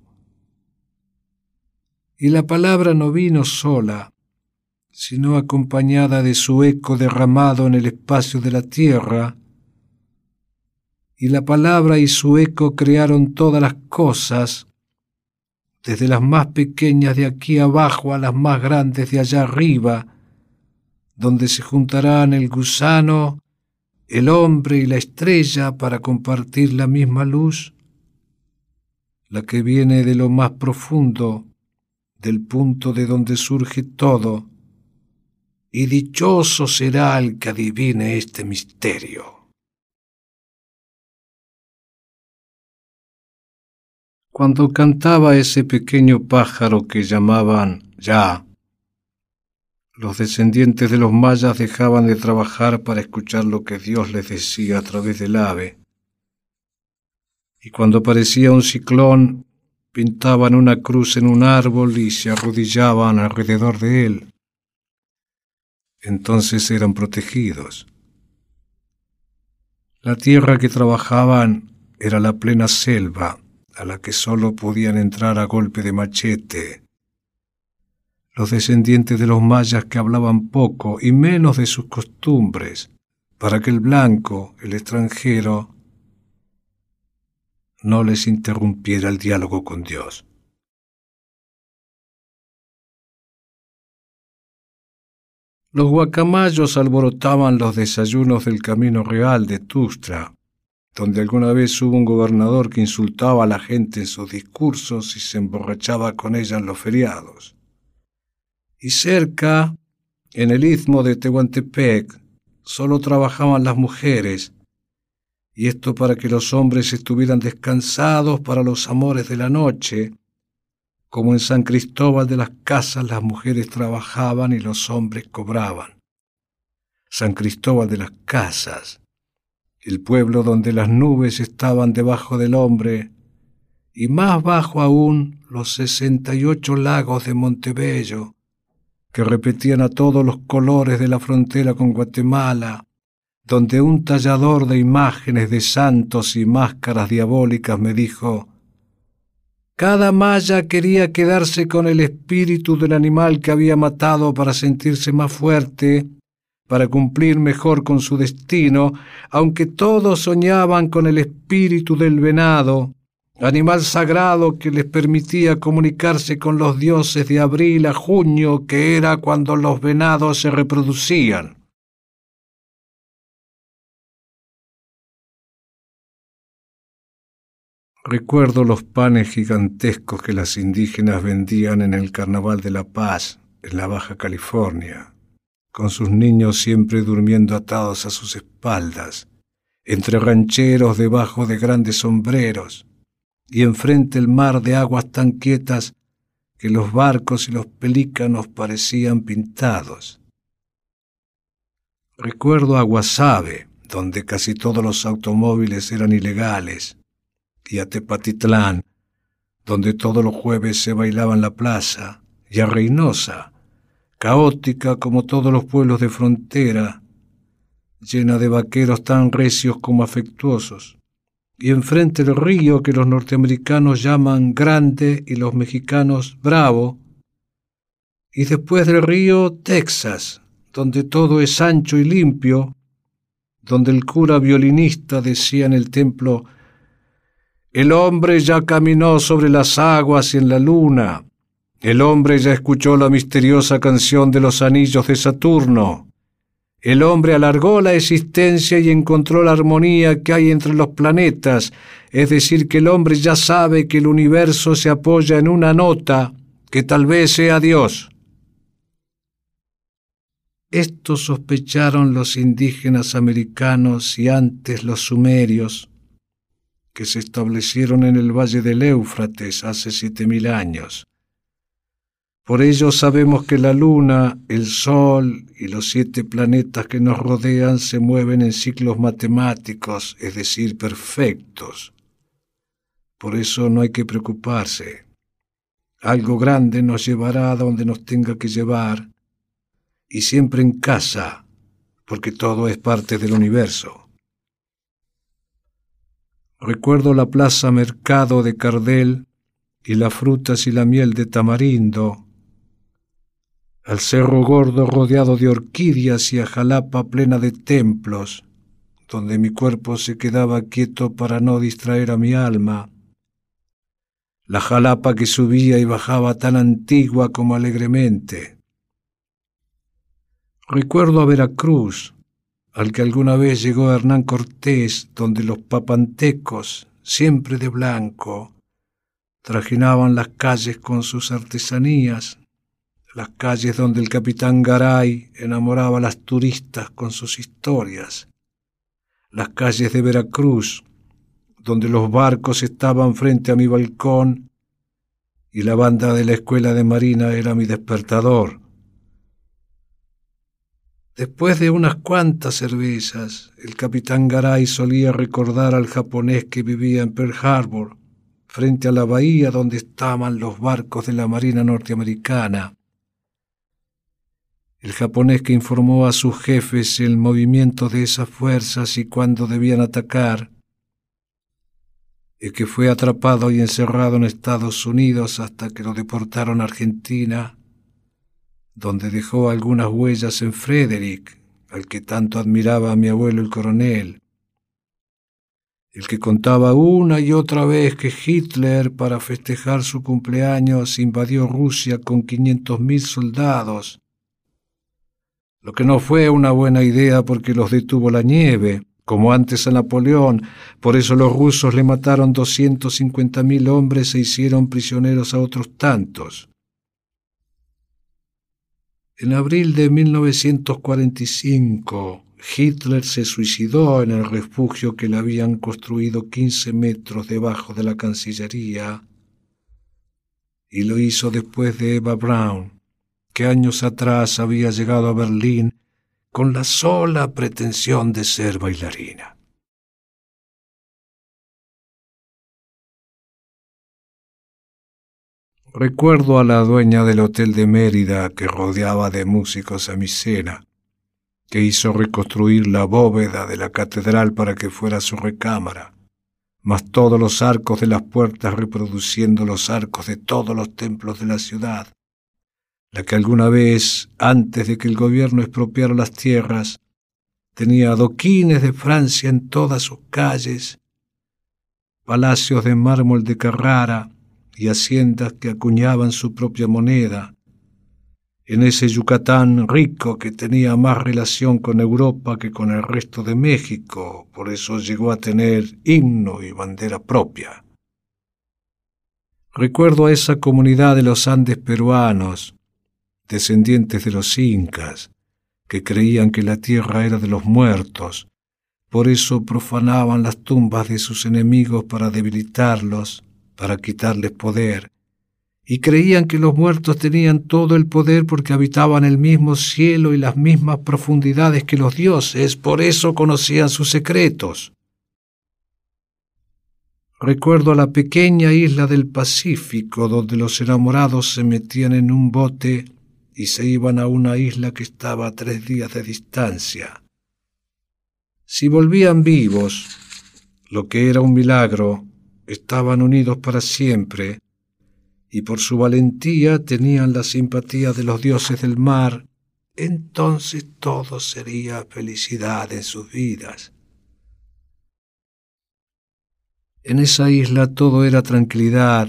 Speaker 1: Y la palabra no vino sola, sino acompañada de su eco derramado en el espacio de la tierra, y la palabra y su eco crearon todas las cosas, desde las más pequeñas de aquí abajo a las más grandes de allá arriba, donde se juntarán el gusano, el hombre y la estrella para compartir la misma luz, la que viene de lo más profundo, del punto de donde surge todo, y dichoso será el que adivine este misterio. Cuando cantaba ese pequeño pájaro que llamaban Ya, los descendientes de los mayas dejaban de trabajar para escuchar lo que Dios les decía a través del ave. Y cuando aparecía un ciclón, pintaban una cruz en un árbol y se arrodillaban alrededor de él. Entonces eran protegidos. La tierra que trabajaban era la plena selva, a la que solo podían entrar a golpe de machete. Los descendientes de los mayas que hablaban poco y menos de sus costumbres, para que el blanco, el extranjero, no les interrumpiera el diálogo con Dios. Los guacamayos alborotaban los desayunos del Camino Real de Tuxtla, donde alguna vez hubo un gobernador que insultaba a la gente en sus discursos y se emborrachaba con ella en los feriados. Y cerca, en el istmo de Tehuantepec, solo trabajaban las mujeres, y esto para que los hombres estuvieran descansados para los amores de la noche. Como en San Cristóbal de las Casas las mujeres trabajaban y los hombres cobraban. San Cristóbal de las Casas, el pueblo donde las nubes estaban debajo del hombre, y más bajo aún los sesenta y ocho lagos de Montebello, que repetían a todos los colores de la frontera con Guatemala, donde un tallador de imágenes de santos y máscaras diabólicas me dijo: cada maya quería quedarse con el espíritu del animal que había matado para sentirse más fuerte, para cumplir mejor con su destino, aunque todos soñaban con el espíritu del venado, animal sagrado que les permitía comunicarse con los dioses de abril a junio, que era cuando los venados se reproducían. Recuerdo los panes gigantescos que las indígenas vendían en el Carnaval de La Paz, en la Baja California, con sus niños siempre durmiendo atados a sus espaldas, entre rancheros debajo de grandes sombreros, y enfrente el mar de aguas tan quietas que los barcos y los pelícanos parecían pintados. Recuerdo a Guasave, donde casi todos los automóviles eran ilegales, y a Tepatitlán, donde todos los jueves se bailaba en la plaza, y a Reynosa, caótica como todos los pueblos de frontera, llena de vaqueros tan recios como afectuosos, y enfrente el río que los norteamericanos llaman Grande y los mexicanos Bravo, y después del río Texas, donde todo es ancho y limpio, donde el cura violinista decía en el templo: «El hombre ya caminó sobre las aguas y en la luna, el hombre ya escuchó la misteriosa canción de los anillos de Saturno, el hombre alargó la existencia y encontró la armonía que hay entre los planetas, es decir, que el hombre ya sabe que el universo se apoya en una nota que tal vez sea Dios». Esto sospecharon los indígenas americanos y antes los sumerios, que se establecieron en el valle del Éufrates hace siete mil años. Por ello sabemos que la luna, el sol y los siete planetas que nos rodean se mueven en ciclos matemáticos, es decir, perfectos. Por eso no hay que preocuparse. Algo grande nos llevará a donde nos tenga que llevar, y siempre en casa, porque todo es parte del universo. Recuerdo la plaza Mercado de Cardel y las frutas y la miel de tamarindo, al Cerro Gordo rodeado de orquídeas y a Jalapa plena de templos, donde mi cuerpo se quedaba quieto para no distraer a mi alma. La Jalapa que subía y bajaba tan antigua como alegremente. Recuerdo a Veracruz, al que alguna vez llegó Hernán Cortés, donde los papantecos, siempre de blanco, trajinaban las calles con sus artesanías, las calles donde el capitán Garay enamoraba a las turistas con sus historias, las calles de Veracruz, donde los barcos estaban frente a mi balcón y la banda de la escuela de marina era mi despertador. Después de unas cuantas cervezas, el capitán Garay solía recordar al japonés que vivía en Pearl Harbor, frente a la bahía donde estaban los barcos de la Marina norteamericana. El japonés que informó a sus jefes el movimiento de esas fuerzas y cuándo debían atacar, el que fue atrapado y encerrado en Estados Unidos hasta que lo deportaron a Argentina, donde dejó algunas huellas en Frederick, al que tanto admiraba a mi abuelo el coronel, el que contaba una y otra vez que Hitler, para festejar su cumpleaños, invadió Rusia con quinientos mil soldados, lo que no fue una buena idea porque los detuvo la nieve, como antes a Napoleón. Por eso los rusos le mataron doscientos cincuenta mil hombres e hicieron prisioneros a otros tantos. En abril de mil novecientos cuarenta y cinco, Hitler se suicidó en el refugio que le habían construido quince metros debajo de la Cancillería, y lo hizo después de Eva Braun, que años atrás había llegado a Berlín con la sola pretensión de ser bailarina. Recuerdo a la dueña del hotel de Mérida que rodeaba de músicos a mi cena, que hizo reconstruir la bóveda de la catedral para que fuera su recámara, más todos los arcos de las puertas reproduciendo los arcos de todos los templos de la ciudad, la que alguna vez, antes de que el gobierno expropiara las tierras, tenía adoquines de Francia en todas sus calles, palacios de mármol de Carrara y haciendas que acuñaban su propia moneda, en ese Yucatán rico que tenía más relación con Europa que con el resto de México, por eso llegó a tener himno y bandera propia. Recuerdo a esa comunidad de los Andes peruanos, descendientes de los incas, que creían que la tierra era de los muertos. Por eso profanaban las tumbas de sus enemigos para debilitarlos, para quitarles poder. Y creían que los muertos tenían todo el poder porque habitaban el mismo cielo y las mismas profundidades que los dioses, por eso conocían sus secretos. Recuerdo la pequeña isla del Pacífico donde los enamorados se metían en un bote y se iban a una isla que estaba a tres días de distancia. Si volvían vivos, lo que era un milagro, estaban unidos para siempre, y por su valentía tenían la simpatía de los dioses del mar, entonces todo sería felicidad en sus vidas. En esa isla todo era tranquilidad.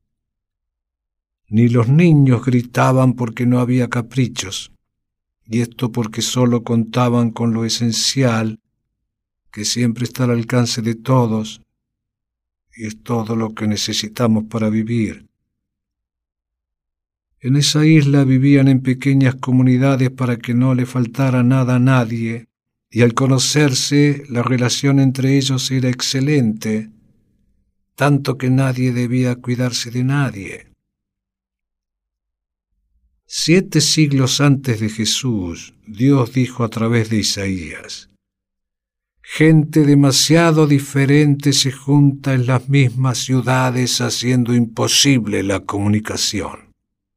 Speaker 1: Ni los niños gritaban porque no había caprichos, y esto porque solo contaban con lo esencial, que siempre está al alcance de todos, y es todo lo que necesitamos para vivir. En esa isla vivían en pequeñas comunidades para que no le faltara nada a nadie, y al conocerse la relación entre ellos era excelente, tanto que nadie debía cuidarse de nadie. Siete siglos antes de Jesús, Dios dijo a través de Isaías: gente demasiado diferente se junta en las mismas ciudades haciendo imposible la comunicación.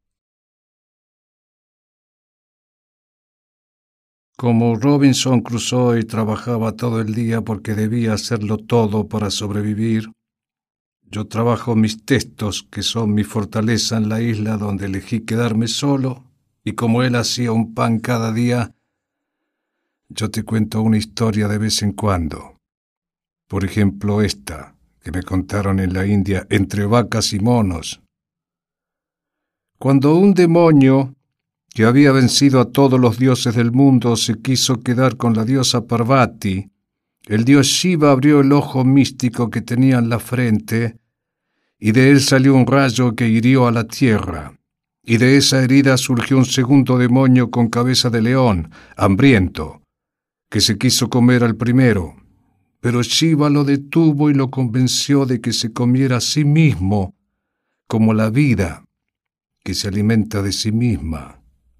Speaker 1: Como Robinson Crusoe trabajaba todo el día porque debía hacerlo todo para sobrevivir, yo trabajo mis textos, que son mi fortaleza en la isla donde elegí quedarme solo, y como él hacía un pan cada día, yo te cuento una historia de vez en cuando. Por ejemplo, esta, que me contaron en la India, entre vacas y monos. Cuando un demonio que había vencido a todos los dioses del mundo se quiso quedar con la diosa Parvati, el dios Shiva abrió el ojo místico que tenía en la frente, y de él salió un rayo que hirió a la tierra, y de esa herida surgió un segundo demonio con cabeza de león, hambriento, que se quiso comer al primero, pero Shiva lo detuvo y lo convenció de que se comiera a sí mismo, como la vida, que se alimenta de sí misma.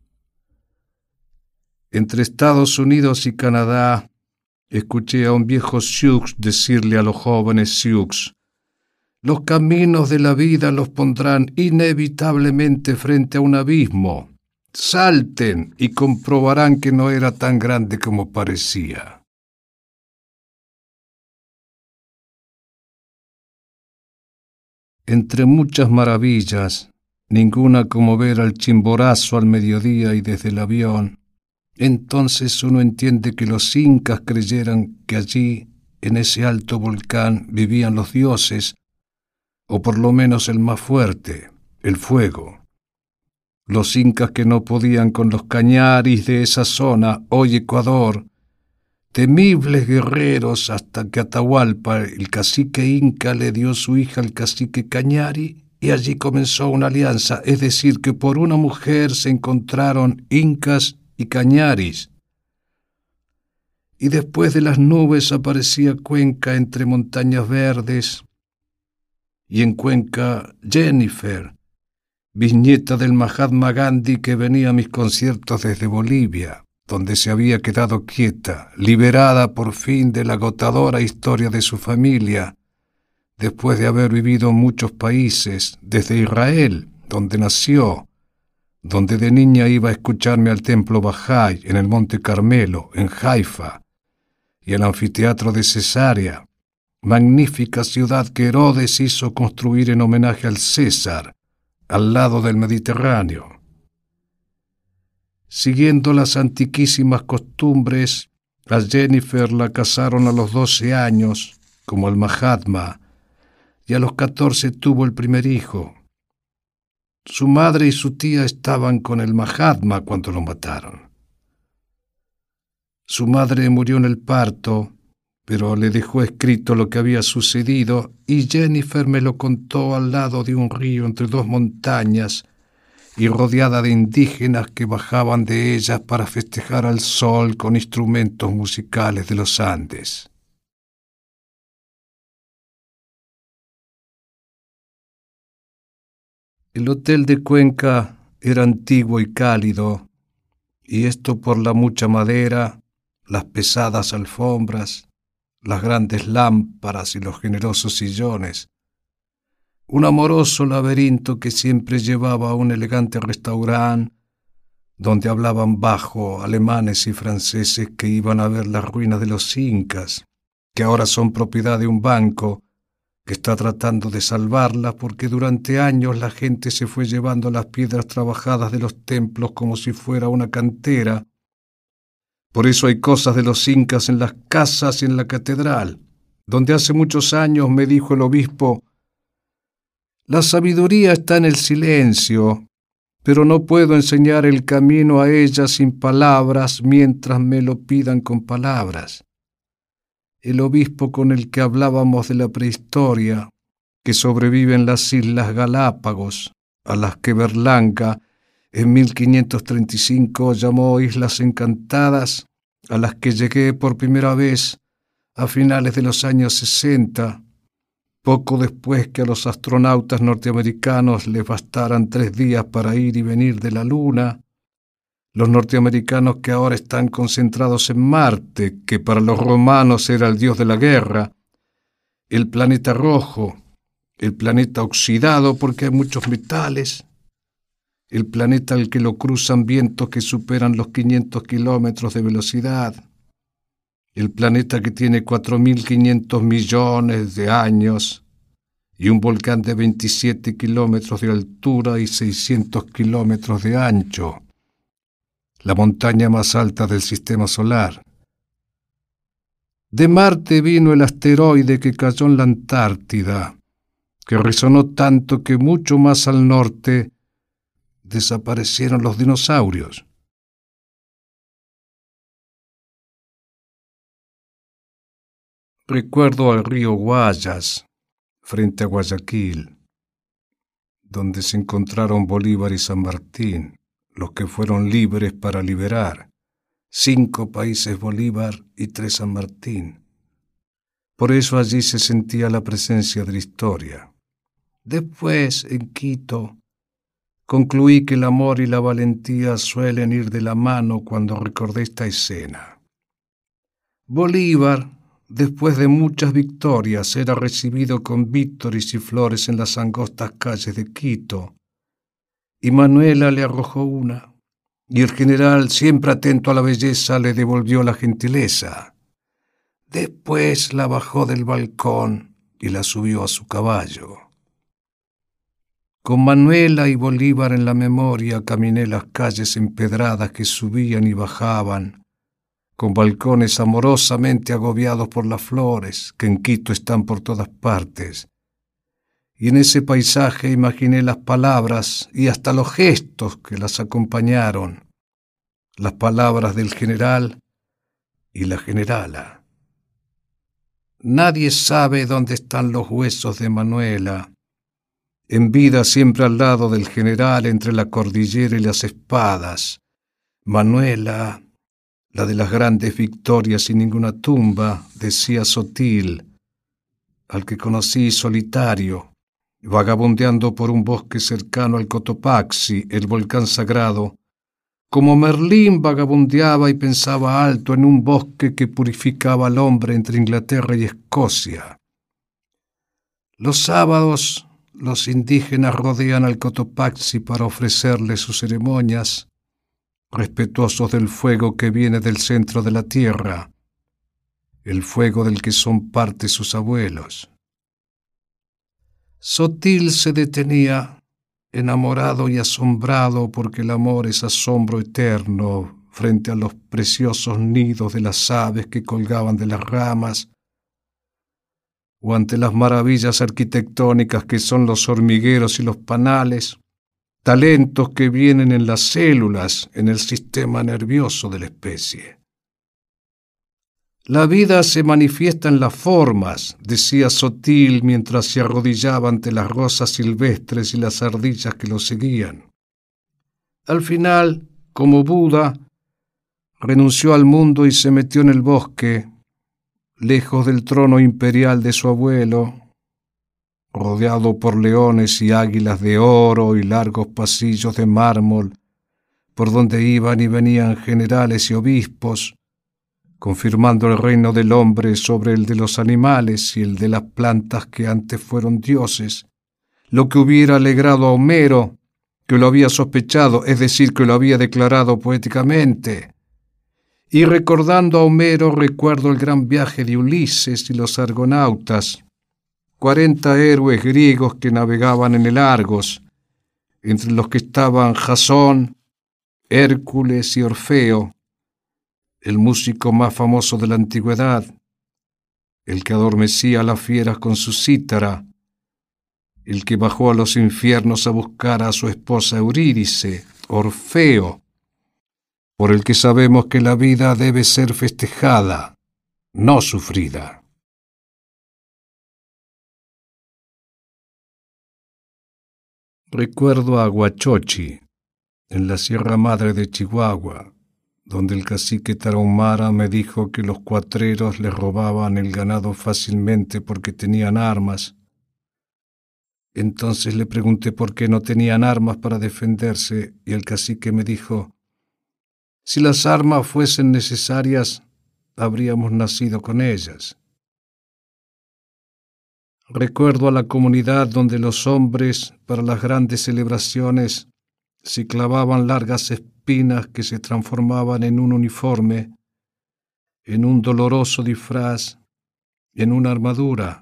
Speaker 1: Entre Estados Unidos y Canadá, escuché a un viejo Sioux decirle a los jóvenes Sioux: los caminos de la vida los pondrán inevitablemente frente a un abismo. Salten y comprobarán que no era tan grande como parecía. Entre muchas maravillas, ninguna como ver al Chimborazo al mediodía y desde el avión, entonces uno entiende que los incas creyeran que allí, en ese alto volcán, vivían los dioses, o por lo menos el más fuerte, el fuego. Los incas que no podían con los cañaris de esa zona, hoy Ecuador, temibles guerreros hasta que Atahualpa, el cacique inca, le dio su hija al cacique cañari, y allí comenzó una alianza, es decir, que por una mujer se encontraron incas y cañaris. Y después de las nubes aparecía Cuenca entre montañas verdes, y en Cuenca Jennifer, bisnieta del Mahatma Gandhi que venía a mis conciertos desde Bolivia, donde se había quedado quieta, liberada por fin de la agotadora historia de su familia, después de haber vivido en muchos países, desde Israel, donde nació, donde de niña iba a escucharme al templo Bahá'í en el Monte Carmelo, en Haifa, y el anfiteatro de Cesarea, magnífica ciudad que Herodes hizo construir en homenaje al César, al lado del Mediterráneo. Siguiendo las antiquísimas costumbres, a Jennifer la casaron a los doce años, como el Mahatma, y a los catorce tuvo el primer hijo. Su madre y su tía estaban con el Mahatma cuando lo mataron. Su madre murió en el parto, pero le dejó escrito lo que había sucedido, y Jennifer me lo contó al lado de un río entre dos montañas, y rodeada de indígenas que bajaban de ellas para festejar al sol con instrumentos musicales de los Andes. El hotel de Cuenca era antiguo y cálido, y esto por la mucha madera, las pesadas alfombras, las grandes lámparas y los generosos sillones. Un amoroso laberinto que siempre llevaba a un elegante restaurante donde hablaban bajo alemanes y franceses que iban a ver las ruinas de los incas, que ahora son propiedad de un banco que está tratando de salvarlas porque durante años la gente se fue llevando las piedras trabajadas de los templos como si fuera una cantera. Por eso hay cosas de los incas en las casas y en la catedral, donde hace muchos años me dijo el obispo: la sabiduría está en el silencio, pero no puedo enseñar el camino a ella sin palabras mientras me lo pidan con palabras. El obispo con el que hablábamos de la prehistoria, que sobrevive en las Islas Galápagos, a las que Berlanga en mil quinientos treinta y cinco llamó Islas Encantadas, a las que llegué por primera vez a finales de los años sesenta, poco después que a los astronautas norteamericanos les bastaran tres días para ir y venir de la Luna, los norteamericanos que ahora están concentrados en Marte, que para los romanos era el dios de la guerra, el planeta rojo, el planeta oxidado porque hay muchos metales, el planeta al que lo cruzan vientos que superan los quinientos kilómetros de velocidad, el planeta que tiene cuatro mil quinientos millones de años y un volcán de veintisiete kilómetros de altura y seiscientos kilómetros de ancho, la montaña más alta del sistema solar. De Marte vino el asteroide que cayó en la Antártida, que resonó tanto que mucho más al norte desaparecieron los dinosaurios. Recuerdo al río Guayas, frente a Guayaquil, donde se encontraron Bolívar y San Martín, los que fueron libres para liberar, cinco países Bolívar y tres San Martín. Por eso allí se sentía la presencia de la historia. Después, en Quito, concluí que el amor y la valentía suelen ir de la mano cuando recordé esta escena. Bolívar, después de muchas victorias, era recibido con vítores y flores en las angostas calles de Quito, y Manuela le arrojó una, y el general, siempre atento a la belleza, le devolvió la gentileza. Después la bajó del balcón y la subió a su caballo. Con Manuela y Bolívar en la memoria caminé las calles empedradas que subían y bajaban, con balcones amorosamente agobiados por las flores que en Quito están por todas partes. Y en ese paisaje imaginé las palabras y hasta los gestos que las acompañaron, las palabras del general y la generala. Nadie sabe dónde están los huesos de Manuela, en vida siempre al lado del general entre la cordillera y las espadas. Manuela, la de las grandes victorias sin ninguna tumba, decía Sotil, al que conocí solitario, vagabundeando por un bosque cercano al Cotopaxi, el volcán sagrado, como Merlín vagabundeaba y pensaba alto en un bosque que purificaba al hombre entre Inglaterra y Escocia. Los sábados los indígenas rodean al Cotopaxi para ofrecerle sus ceremonias, respetuosos del fuego que viene del centro de la tierra, el fuego del que son parte sus abuelos. Sotil se detenía, enamorado y asombrado, porque el amor es asombro eterno frente a los preciosos nidos de las aves que colgaban de las ramas, o ante las maravillas arquitectónicas que son los hormigueros y los panales, talentos que vienen en las células, en el sistema nervioso de la especie. La vida se manifiesta en las formas, decía Sotil mientras se arrodillaba ante las rosas silvestres y las ardillas que lo seguían. Al final, como Buda, renunció al mundo y se metió en el bosque, lejos del trono imperial de su abuelo, rodeado por leones y águilas de oro y largos pasillos de mármol, por donde iban y venían generales y obispos, confirmando el reino del hombre sobre el de los animales y el de las plantas que antes fueron dioses, lo que hubiera alegrado a Homero, que lo había sospechado, es decir, que lo había declarado poéticamente. Y recordando a Homero recuerdo el gran viaje de Ulises y los argonautas, cuarenta héroes griegos que navegaban en el Argos, entre los que estaban Jasón, Hércules y Orfeo, el músico más famoso de la antigüedad, el que adormecía a las fieras con su cítara, el que bajó a los infiernos a buscar a su esposa Eurídice, Orfeo, por el que sabemos que la vida debe ser festejada, no sufrida. Recuerdo a Huachochi, en la Sierra Madre de Chihuahua, donde el cacique Tarahumara me dijo que los cuatreros le robaban el ganado fácilmente porque tenían armas. Entonces le pregunté por qué no tenían armas para defenderse y el cacique me dijo: si las armas fuesen necesarias, habríamos nacido con ellas. Recuerdo a la comunidad donde los hombres, para las grandes celebraciones, se clavaban largas espinas que se transformaban en un uniforme, en un doloroso disfraz, en una armadura.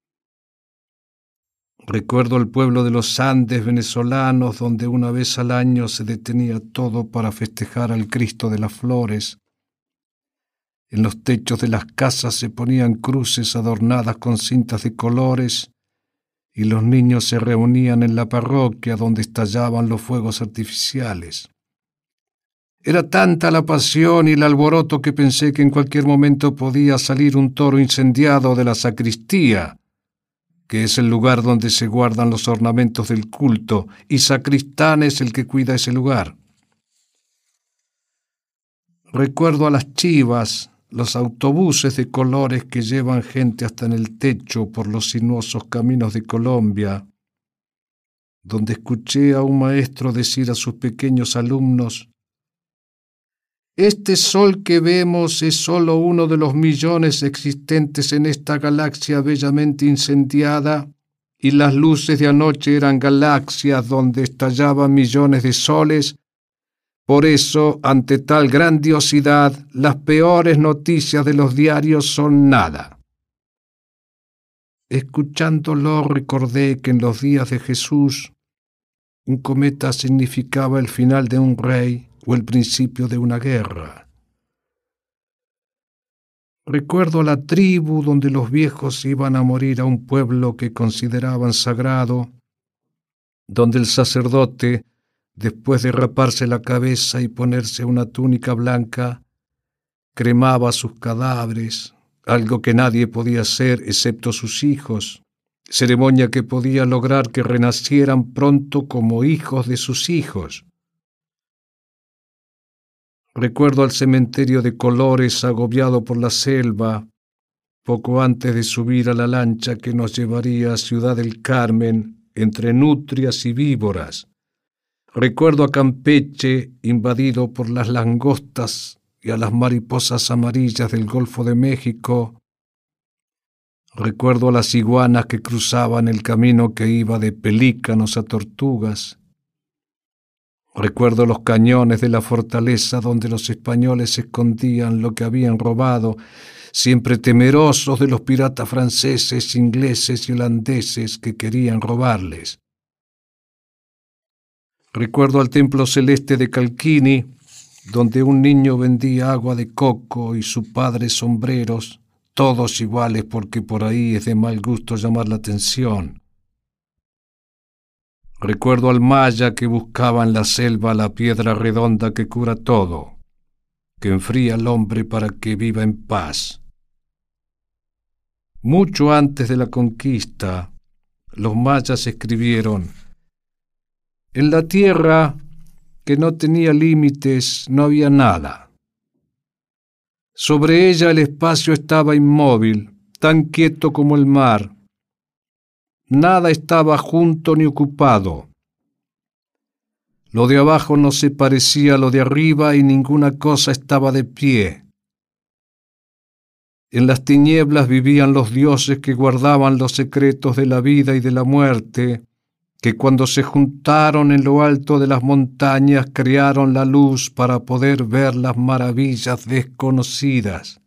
Speaker 1: Recuerdo el pueblo de los Andes venezolanos, donde una vez al año se detenía todo para festejar al Cristo de las Flores. En los techos de las casas se ponían cruces adornadas con cintas de colores y los niños se reunían en la parroquia donde estallaban los fuegos artificiales. Era tanta la pasión y el alboroto que pensé que en cualquier momento podía salir un toro incendiado de la sacristía, que es el lugar donde se guardan los ornamentos del culto, y sacristán es el que cuida ese lugar. Recuerdo a las chivas, los autobuses de colores que llevan gente hasta en el techo por los sinuosos caminos de Colombia, donde escuché a un maestro decir a sus pequeños alumnos: este sol que vemos es solo uno de los millones existentes en esta galaxia bellamente incendiada, y las luces de anoche eran galaxias donde estallaban millones de soles. Por eso, ante tal grandiosidad, las peores noticias de los diarios son nada. Escuchándolo, recordé que en los días de Jesús, un cometa significaba el final de un rey o el principio de una guerra. Recuerdo la tribu donde los viejos iban a morir a un pueblo que consideraban sagrado, donde el sacerdote, después de raparse la cabeza y ponerse una túnica blanca, cremaba sus cadáveres, algo que nadie podía hacer excepto sus hijos, ceremonia que podía lograr que renacieran pronto como hijos de sus hijos. Recuerdo al cementerio de colores agobiado por la selva, poco antes de subir a la lancha que nos llevaría a Ciudad del Carmen, entre nutrias y víboras. Recuerdo a Campeche invadido por las langostas y a las mariposas amarillas del Golfo de México. Recuerdo a las iguanas que cruzaban el camino que iba de pelícanos a tortugas. Recuerdo los cañones de la fortaleza donde los españoles escondían lo que habían robado, siempre temerosos de los piratas franceses, ingleses y holandeses que querían robarles. Recuerdo al templo celeste de Calquini, donde un niño vendía agua de coco y su padre sombreros, todos iguales porque por ahí es de mal gusto llamar la atención. Recuerdo al maya que buscaba en la selva la piedra redonda que cura todo, que enfría al hombre para que viva en paz. Mucho antes de la conquista, los mayas escribieron: en la tierra que no tenía límites, no había nada. Sobre ella el espacio estaba inmóvil, tan quieto como el mar. Nada estaba junto ni ocupado. Lo de abajo no se parecía a lo de arriba y ninguna cosa estaba de pie. En las tinieblas vivían los dioses que guardaban los secretos de la vida y de la muerte, que cuando se juntaron en lo alto de las montañas crearon la luz para poder ver las maravillas desconocidas.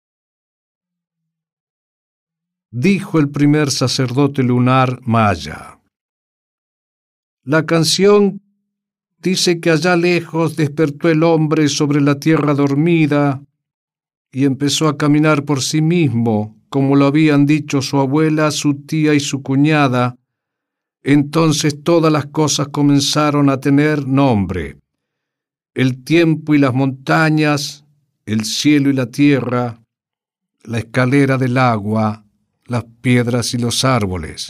Speaker 1: Dijo el primer sacerdote lunar maya. La canción dice que allá lejos despertó el hombre sobre la tierra dormida y empezó a caminar por sí mismo, como lo habían dicho su abuela, su tía y su cuñada. Entonces todas las cosas comenzaron a tener nombre: el tiempo y las montañas, el cielo y la tierra, la escalera del agua, las piedras y los árboles.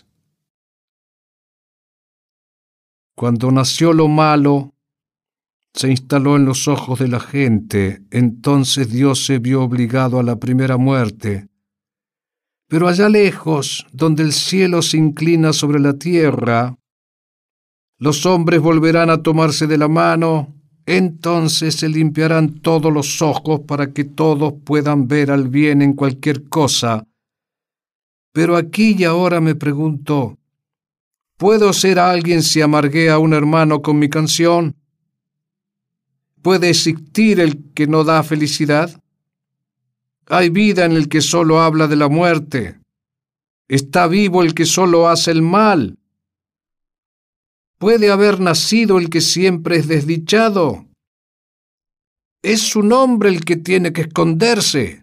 Speaker 1: Cuando nació lo malo, se instaló en los ojos de la gente. Entonces Dios se vio obligado a la primera muerte. Pero allá lejos, donde el cielo se inclina sobre la tierra, los hombres volverán a tomarse de la mano. Entonces se limpiarán todos los ojos para que todos puedan ver al bien en cualquier cosa. Pero aquí y ahora me pregunto, ¿puedo ser alguien si amargué a un hermano con mi canción? ¿Puede existir el que no da felicidad? Hay vida en el que solo habla de la muerte. Está vivo el que solo hace el mal. ¿Puede haber nacido el que siempre es desdichado? Es su nombre el que tiene que esconderse.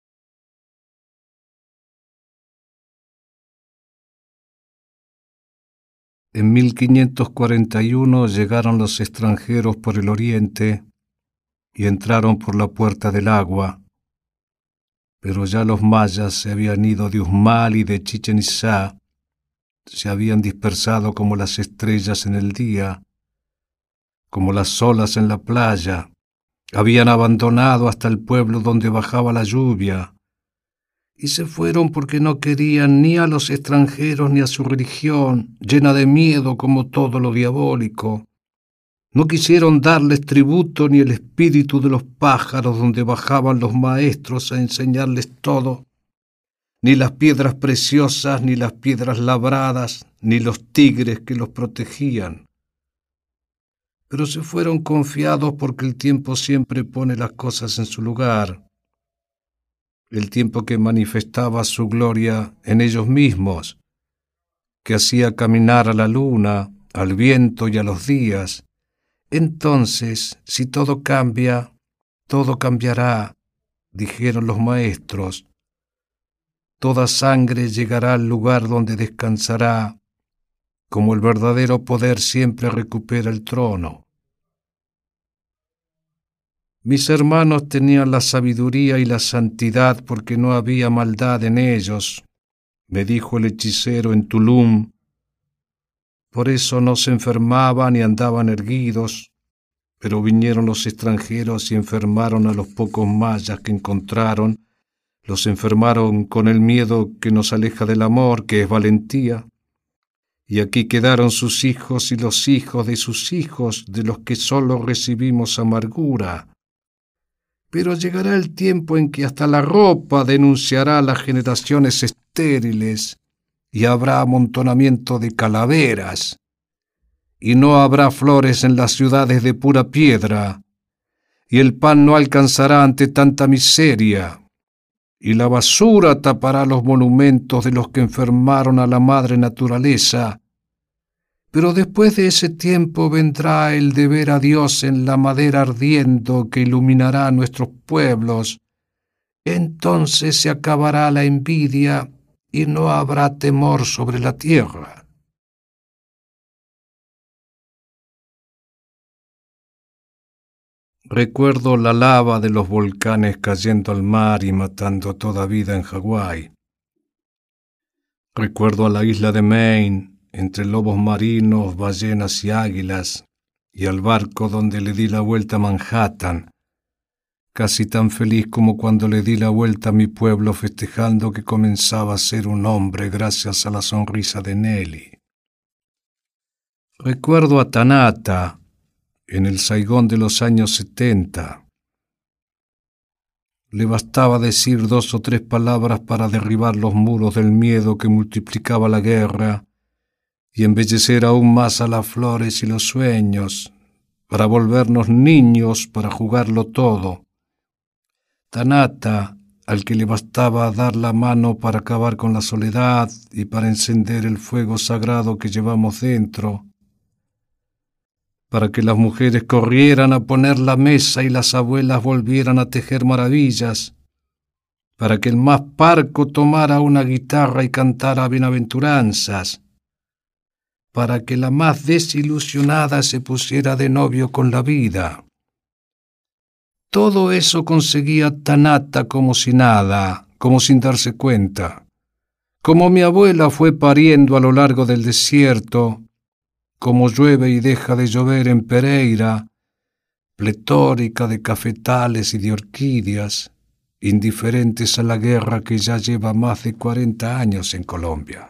Speaker 1: En mil quinientos cuarenta y uno llegaron los extranjeros por el oriente y entraron por la puerta del agua. Pero ya los mayas se habían ido de Uxmal y de Chichén Itzá, se habían dispersado como las estrellas en el día, como las olas en la playa, habían abandonado hasta el pueblo donde bajaba la lluvia, y se fueron porque no querían ni a los extranjeros ni a su religión, llena de miedo como todo lo diabólico. No quisieron darles tributo ni el espíritu de los pájaros donde bajaban los maestros a enseñarles todo, ni las piedras preciosas, ni las piedras labradas, ni los tigres que los protegían. Pero se fueron confiados porque el tiempo siempre pone las cosas en su lugar. El tiempo que manifestaba su gloria en ellos mismos, que hacía caminar a la luna, al viento y a los días. Entonces, si todo cambia, todo cambiará, dijeron los maestros. Toda sangre llegará al lugar donde descansará, como el verdadero poder siempre recupera el trono. Mis hermanos tenían la sabiduría y la santidad porque no había maldad en ellos, me dijo el hechicero en Tulum. Por eso no se enfermaban ni andaban erguidos, pero vinieron los extranjeros y enfermaron a los pocos mayas que encontraron, los enfermaron con el miedo que nos aleja del amor, que es valentía, y aquí quedaron sus hijos y los hijos de sus hijos, de los que solo recibimos amargura. Pero llegará el tiempo en que hasta la ropa denunciará a las generaciones estériles, y habrá amontonamiento de calaveras, y no habrá flores en las ciudades de pura piedra, y el pan no alcanzará ante tanta miseria, y la basura tapará los monumentos de los que enfermaron a la madre naturaleza. Pero después de ese tiempo vendrá el de ver a Dios en la madera ardiendo que iluminará nuestros pueblos. Entonces se acabará la envidia y no habrá temor sobre la tierra. Recuerdo la lava de los volcanes cayendo al mar y matando toda vida en Hawái. Recuerdo a la isla de Maine, entre lobos marinos, ballenas y águilas, y al barco donde le di la vuelta a Manhattan, casi tan feliz como cuando le di la vuelta a mi pueblo festejando que comenzaba a ser un hombre gracias a la sonrisa de Nelly. Recuerdo a Tanata en el Saigón de los años setenta. Le bastaba decir dos o tres palabras para derribar los muros del miedo que multiplicaba la guerra y embellecer aún más a las flores y los sueños, para volvernos niños, para jugarlo todo. Tanata, al que le bastaba dar la mano para acabar con la soledad y para encender el fuego sagrado que llevamos dentro, para que las mujeres corrieran a poner la mesa y las abuelas volvieran a tejer maravillas, para que el más parco tomara una guitarra y cantara bienaventuranzas, para que la más desilusionada se pusiera de novio con la vida. Todo eso conseguía Tanata como si nada, como sin darse cuenta. Como mi abuela fue pariendo a lo largo del desierto, como llueve y deja de llover en Pereira, pletórica de cafetales y de orquídeas, indiferentes a la guerra que ya lleva más de cuarenta años en Colombia.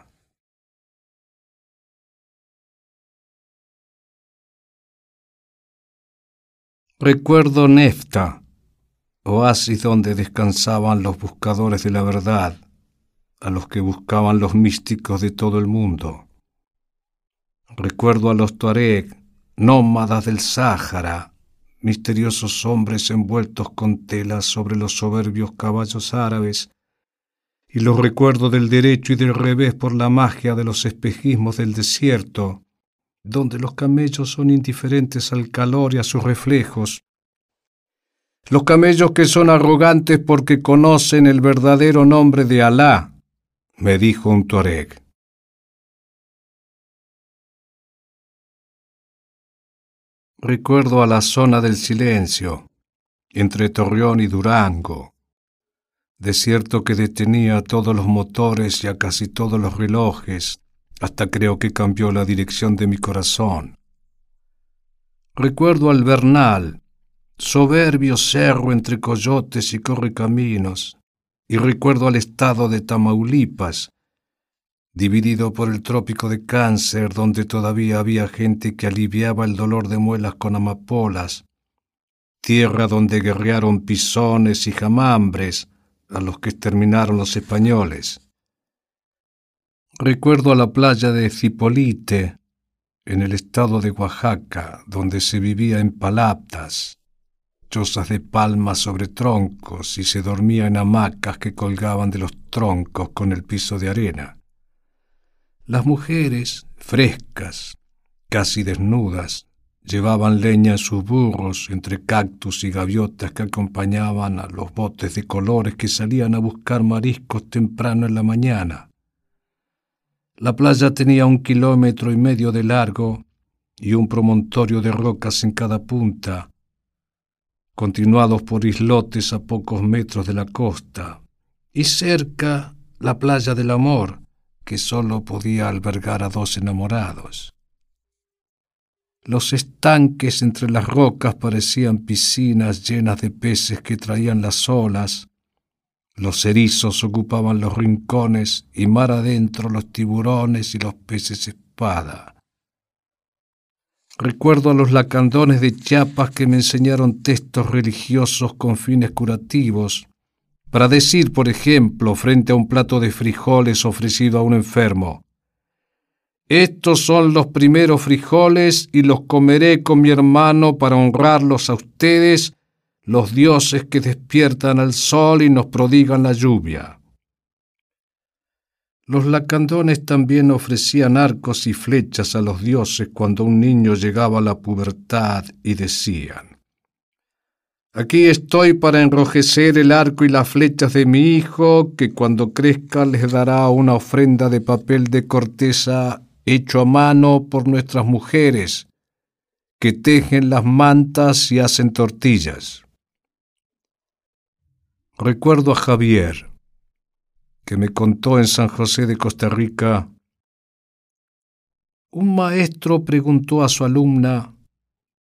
Speaker 1: Recuerdo Nefta, oasis donde descansaban los buscadores de la verdad, a los que buscaban los místicos de todo el mundo. Recuerdo a los Tuareg, nómadas del Sáhara, misteriosos hombres envueltos con telas sobre los soberbios caballos árabes, y los recuerdo del derecho y del revés por la magia de los espejismos del desierto, donde los camellos son indiferentes al calor y a sus reflejos. Los camellos que son arrogantes porque conocen el verdadero nombre de Alá, me dijo un tuareg. Recuerdo a la zona del silencio, entre Torreón y Durango, desierto que detenía a todos los motores y a casi todos los relojes, hasta creo que cambió la dirección de mi corazón. Recuerdo al Bernal, soberbio cerro entre coyotes y correcaminos, y recuerdo al estado de Tamaulipas, dividido por el trópico de Cáncer, donde todavía había gente que aliviaba el dolor de muelas con amapolas, tierra donde guerrearon pisones y jamambres, a los que exterminaron los españoles. Recuerdo a la playa de Cipolite, en el estado de Oaxaca, donde se vivía en palaptas, chozas de palmas sobre troncos, y se dormía en hamacas que colgaban de los troncos con el piso de arena. Las mujeres, frescas, casi desnudas, llevaban leña en sus burros entre cactus y gaviotas que acompañaban a los botes de colores que salían a buscar mariscos temprano en la mañana. La playa tenía un kilómetro y medio de largo y un promontorio de rocas en cada punta, continuados por islotes a pocos metros de la costa, y cerca la playa del amor, que solo podía albergar a dos enamorados. Los estanques entre las rocas parecían piscinas llenas de peces que traían las olas. Los erizos ocupaban los rincones y mar adentro los tiburones y los peces espada. Recuerdo a los lacandones de Chiapas que me enseñaron textos religiosos con fines curativos, para decir, por ejemplo, frente a un plato de frijoles ofrecido a un enfermo: estos son los primeros frijoles y los comeré con mi hermano para honrarlos a ustedes, los dioses que despiertan al sol y nos prodigan la lluvia. Los lacandones también ofrecían arcos y flechas a los dioses cuando un niño llegaba a la pubertad y decían: aquí estoy para enrojecer el arco y las flechas de mi hijo, que cuando crezca les dará una ofrenda de papel de corteza hecho a mano por nuestras mujeres, que tejen las mantas y hacen tortillas. Recuerdo a Javier, que me contó en San José de Costa Rica: un maestro preguntó a su alumna: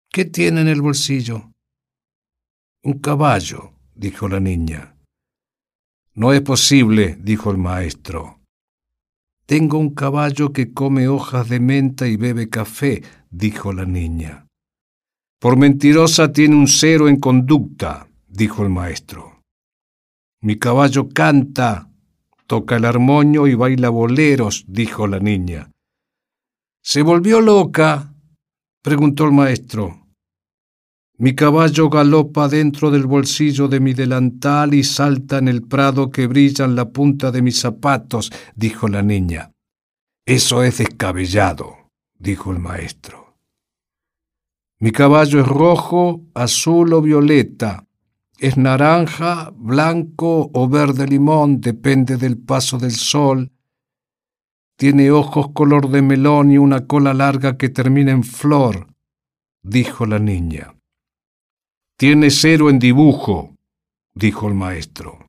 Speaker 1: ¿Qué tiene en el bolsillo? Un caballo, dijo la niña. No es posible, dijo el maestro. Tengo un caballo que come hojas de menta y bebe café, dijo la niña. Por mentirosa tiene un cero en conducta, dijo el maestro. Mi caballo canta, toca el armoño y baila boleros, dijo la niña. ¿Se volvió loca?, preguntó el maestro. Mi caballo galopa dentro del bolsillo de mi delantal y salta en el prado que brilla en la punta de mis zapatos, dijo la niña. Eso es descabellado, dijo el maestro. Mi caballo es rojo, azul o violeta. Es naranja, blanco o verde limón, depende del paso del sol. Tiene ojos color de melón y una cola larga que termina en flor, dijo la niña. Tiene cero en dibujo, dijo el maestro.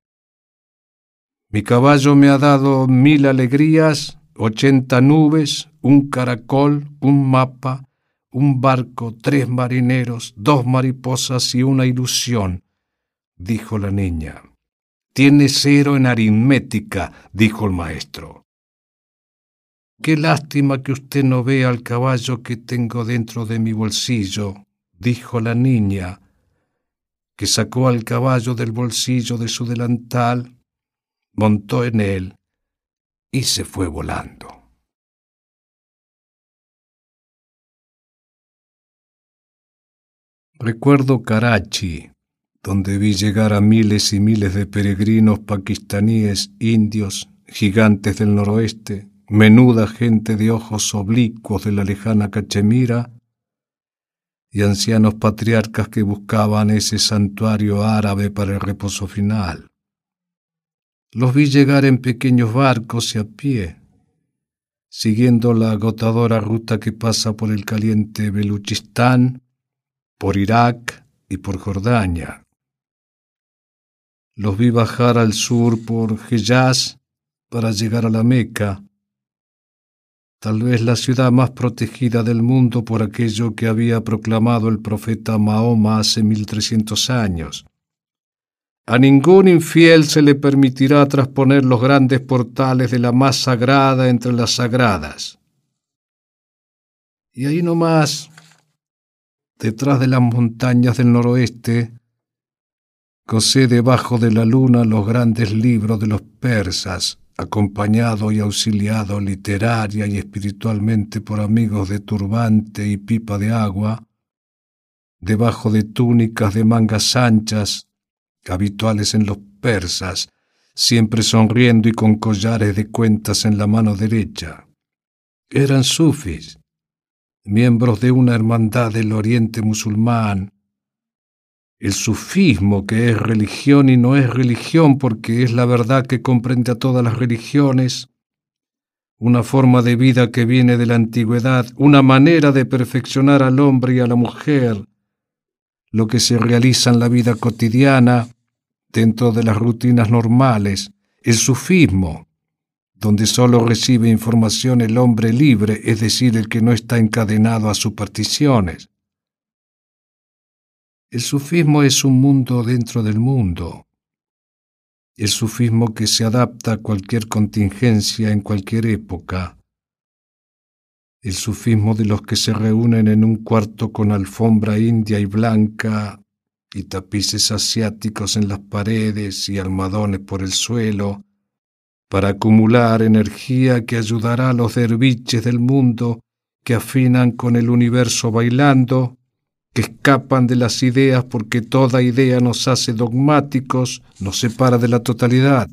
Speaker 1: Mi caballo me ha dado mil alegrías, ochenta nubes, un caracol, un mapa, un barco, tres marineros, dos mariposas y una ilusión, dijo la niña. Tiene cero en aritmética, dijo el maestro. Qué lástima que usted no vea al caballo que tengo dentro de mi bolsillo, dijo la niña, que sacó al caballo del bolsillo de su delantal, montó en él y se fue volando. Recuerdo Karachi, donde vi llegar a miles y miles de peregrinos pakistaníes, indios, gigantes del noroeste, menuda gente de ojos oblicuos de la lejana Cachemira y ancianos patriarcas que buscaban ese santuario árabe para el reposo final. Los vi llegar en pequeños barcos y a pie, siguiendo la agotadora ruta que pasa por el caliente Beluchistán, por Irak y por Jordania. Los vi bajar al sur por Hejaz para llegar a la Meca, tal vez la ciudad más protegida del mundo por aquello que había proclamado el profeta Mahoma hace mil trescientos años. A ningún infiel se le permitirá trasponer los grandes portales de la más sagrada entre las sagradas. Y ahí nomás, detrás de las montañas del noroeste, cosé debajo de la luna los grandes libros de los persas, acompañado y auxiliado literaria y espiritualmente por amigos de turbante y pipa de agua, debajo de túnicas de mangas anchas, habituales en los persas, siempre sonriendo y con collares de cuentas en la mano derecha. Eran sufis, miembros de una hermandad del oriente musulmán. El sufismo, que es religión y no es religión porque es la verdad que comprende a todas las religiones, una forma de vida que viene de la antigüedad, una manera de perfeccionar al hombre y a la mujer, lo que se realiza en la vida cotidiana, dentro de las rutinas normales, el sufismo, donde solo recibe información el hombre libre, es decir, el que no está encadenado a supersticiones. El sufismo es un mundo dentro del mundo. El sufismo que se adapta a cualquier contingencia en cualquier época. El sufismo de los que se reúnen en un cuarto con alfombra india y blanca y tapices asiáticos en las paredes y almohadones por el suelo, para acumular energía que ayudará a los derviches del mundo que afinan con el universo bailando, que escapan de las ideas porque toda idea nos hace dogmáticos, nos separa de la totalidad.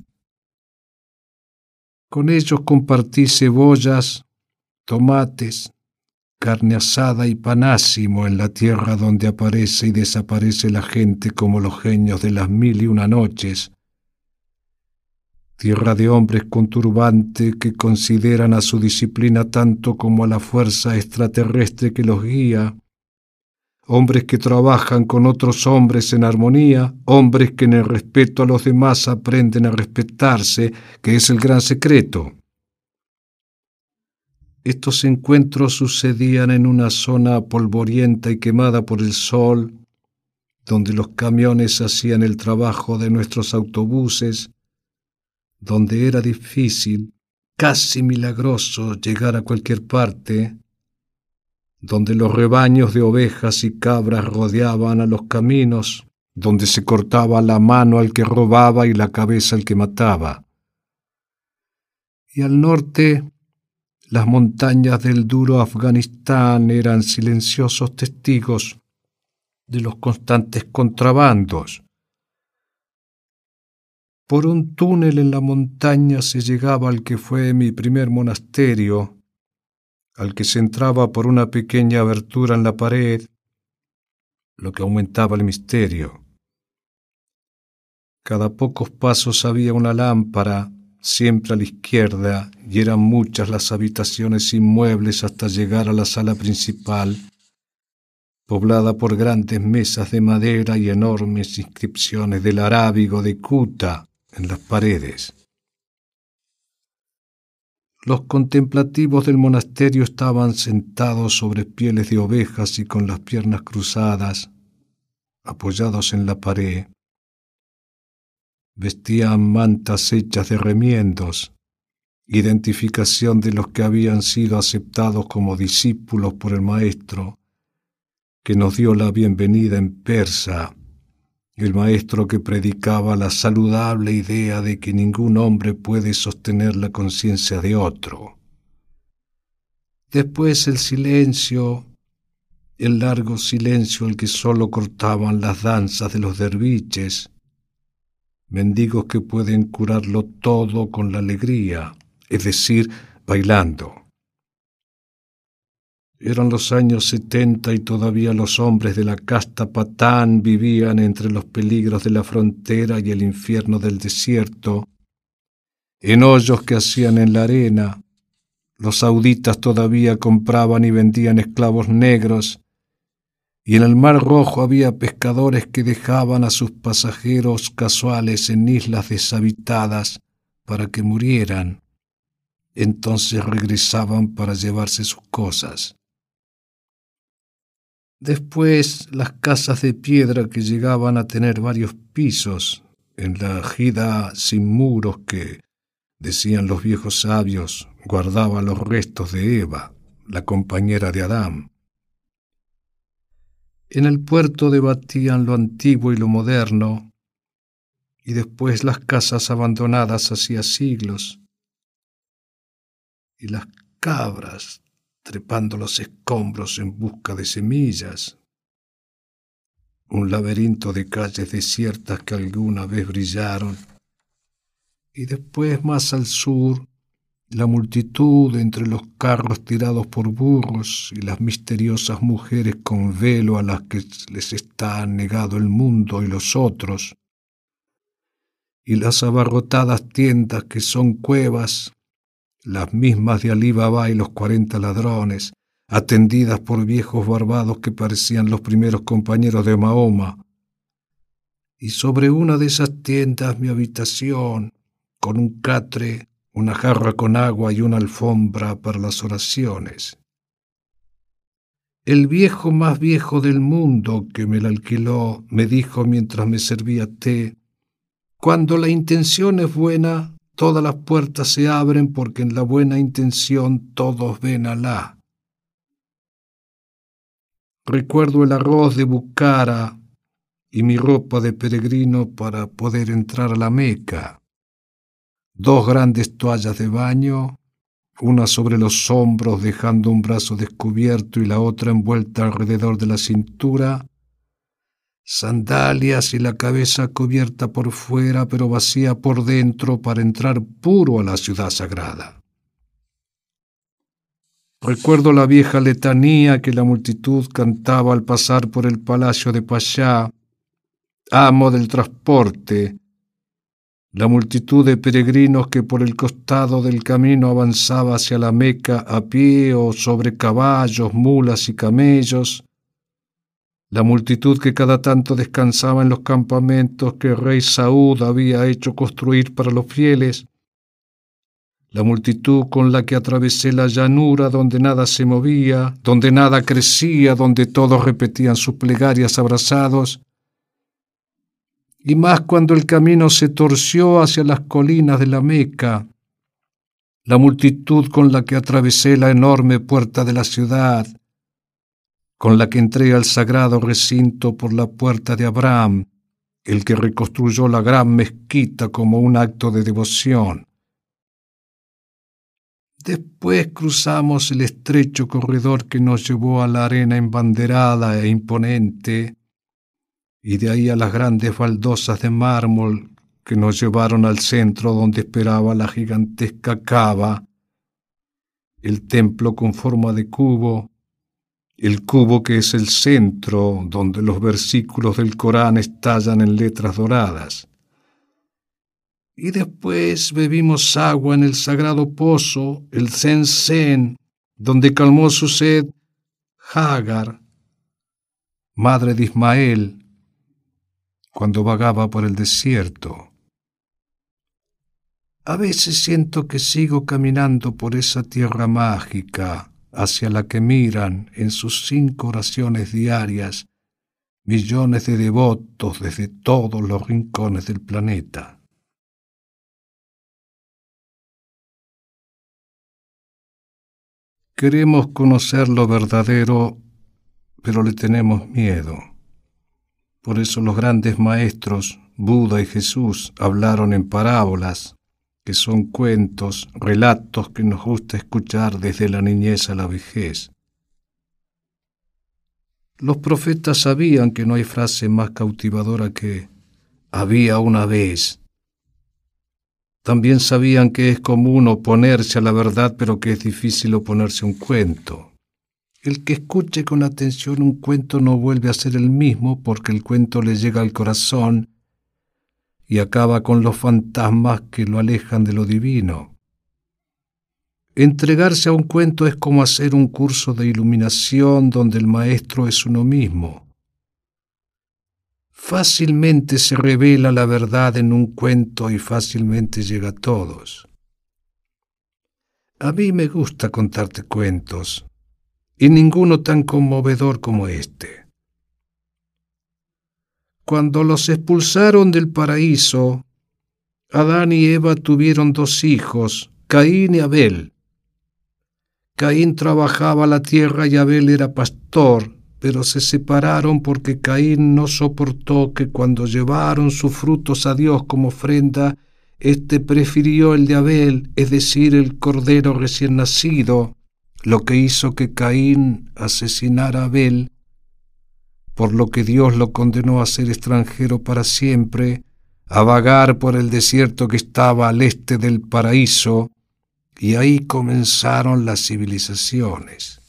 Speaker 1: Con ellos compartí cebollas, tomates, carne asada y panásimo en la tierra donde aparece y desaparece la gente como los genios de las mil y una noches, tierra de hombres con turbante que consideran a su disciplina tanto como a la fuerza extraterrestre que los guía, hombres que trabajan con otros hombres en armonía, hombres que en el respeto a los demás aprenden a respetarse, que es el gran secreto. Estos encuentros sucedían en una zona polvorienta y quemada por el sol, donde los camiones hacían el trabajo de nuestros autobuses, donde era difícil, casi milagroso, llegar a cualquier parte, donde los rebaños de ovejas y cabras rodeaban a los caminos, donde se cortaba la mano al que robaba y la cabeza al que mataba. Y al norte, las montañas del duro Afganistán eran silenciosos testigos de los constantes contrabandos. Por un túnel en la montaña se llegaba al que fue mi primer monasterio, al que se entraba por una pequeña abertura en la pared, lo que aumentaba el misterio. Cada pocos pasos había una lámpara, siempre a la izquierda, y eran muchas las habitaciones inmuebles hasta llegar a la sala principal, poblada por grandes mesas de madera y enormes inscripciones del arábigo de Kuta en las paredes. Los contemplativos del monasterio estaban sentados sobre pieles de ovejas y con las piernas cruzadas, apoyados en la pared. Vestían mantas hechas de remiendos, identificación de los que habían sido aceptados como discípulos por el maestro, que nos dio la bienvenida en persa, el maestro que predicaba la saludable idea de que ningún hombre puede sostener la conciencia de otro. Después el silencio, el largo silencio al que solo cortaban las danzas de los derviches, mendigos que pueden curarlo todo con la alegría, es decir, bailando. Eran los años setenta y todavía los hombres de la casta Patán vivían entre los peligros de la frontera y el infierno del desierto, en hoyos que hacían en la arena. Los sauditas todavía compraban y vendían esclavos negros, y en el Mar Rojo había pescadores que dejaban a sus pasajeros casuales en islas deshabitadas para que murieran. Entonces regresaban para llevarse sus cosas. Después, las casas de piedra que llegaban a tener varios pisos, en la jida sin muros que, decían los viejos sabios, guardaba los restos de Eva, la compañera de Adán. En el puerto debatían lo antiguo y lo moderno, y después las casas abandonadas hacía siglos, y las cabras trepando los escombros en busca de semillas, un laberinto de calles desiertas que alguna vez brillaron, y después más al sur, la multitud entre los carros tirados por burros y las misteriosas mujeres con velo a las que les está negado el mundo y los otros, y las abarrotadas tiendas que son cuevas, las mismas de Alí Baba y los cuarenta ladrones, atendidas por viejos barbados que parecían los primeros compañeros de Mahoma. Y sobre una de esas tiendas mi habitación, con un catre, una jarra con agua y una alfombra para las oraciones. El viejo más viejo del mundo que me la alquiló me dijo mientras me servía té: cuando la intención es buena, todas las puertas se abren porque en la buena intención todos ven a Alá. Recuerdo el arroz de Bukhara y mi ropa de peregrino para poder entrar a la Meca. Dos grandes toallas de baño, una sobre los hombros dejando un brazo descubierto y la otra envuelta alrededor de la cintura, sandalias y la cabeza cubierta por fuera pero vacía por dentro para entrar puro a la ciudad sagrada. Recuerdo la vieja letanía que la multitud cantaba al pasar por el palacio de Pashá, amo del transporte, la multitud de peregrinos que por el costado del camino avanzaba hacia la Meca a pie o sobre caballos, mulas y camellos, la multitud que cada tanto descansaba en los campamentos que el rey Saúd había hecho construir para los fieles, la multitud con la que atravesé la llanura donde nada se movía, donde nada crecía, donde todos repetían sus plegarias abrazados, y más cuando el camino se torció hacia las colinas de la Meca, la multitud con la que atravesé la enorme puerta de la ciudad, con la que entré al sagrado recinto por la puerta de Abraham, el que reconstruyó la gran mezquita como un acto de devoción. Después cruzamos el estrecho corredor que nos llevó a la arena embanderada e imponente, y de ahí a las grandes baldosas de mármol que nos llevaron al centro donde esperaba la gigantesca Kaaba, el templo con forma de cubo, el cubo que es el centro donde los versículos del Corán estallan en letras doradas. Y después bebimos agua en el sagrado pozo, el Zen-Zen, donde calmó su sed Hagar, madre de Ismael, cuando vagaba por el desierto. A veces siento que sigo caminando por esa tierra mágica hacia la que miran en sus cinco oraciones diarias millones de devotos desde todos los rincones del planeta. Queremos conocer lo verdadero, pero le tenemos miedo. Por eso los grandes maestros, Buda y Jesús, hablaron en parábolas, que son cuentos, relatos que nos gusta escuchar desde la niñez a la vejez. Los profetas sabían que no hay frase más cautivadora que «había una vez». También sabían que es común oponerse a la verdad, pero que es difícil oponerse a un cuento. El que escuche con atención un cuento no vuelve a ser el mismo porque el cuento le llega al corazón y acaba con los fantasmas que lo alejan de lo divino. Entregarse a un cuento es como hacer un curso de iluminación donde el maestro es uno mismo. Fácilmente se revela la verdad en un cuento y fácilmente llega a todos. A mí me gusta contarte cuentos, y ninguno tan conmovedor como este. Cuando los expulsaron del paraíso, Adán y Eva tuvieron dos hijos, Caín y Abel. Caín trabajaba la tierra y Abel era pastor, pero se separaron porque Caín no soportó que cuando llevaron sus frutos a Dios como ofrenda, éste prefirió el de Abel, es decir, el cordero recién nacido, lo que hizo que Caín asesinara a Abel, por lo que Dios lo condenó a ser extranjero para siempre, a vagar por el desierto que estaba al este del paraíso, y ahí comenzaron las civilizaciones.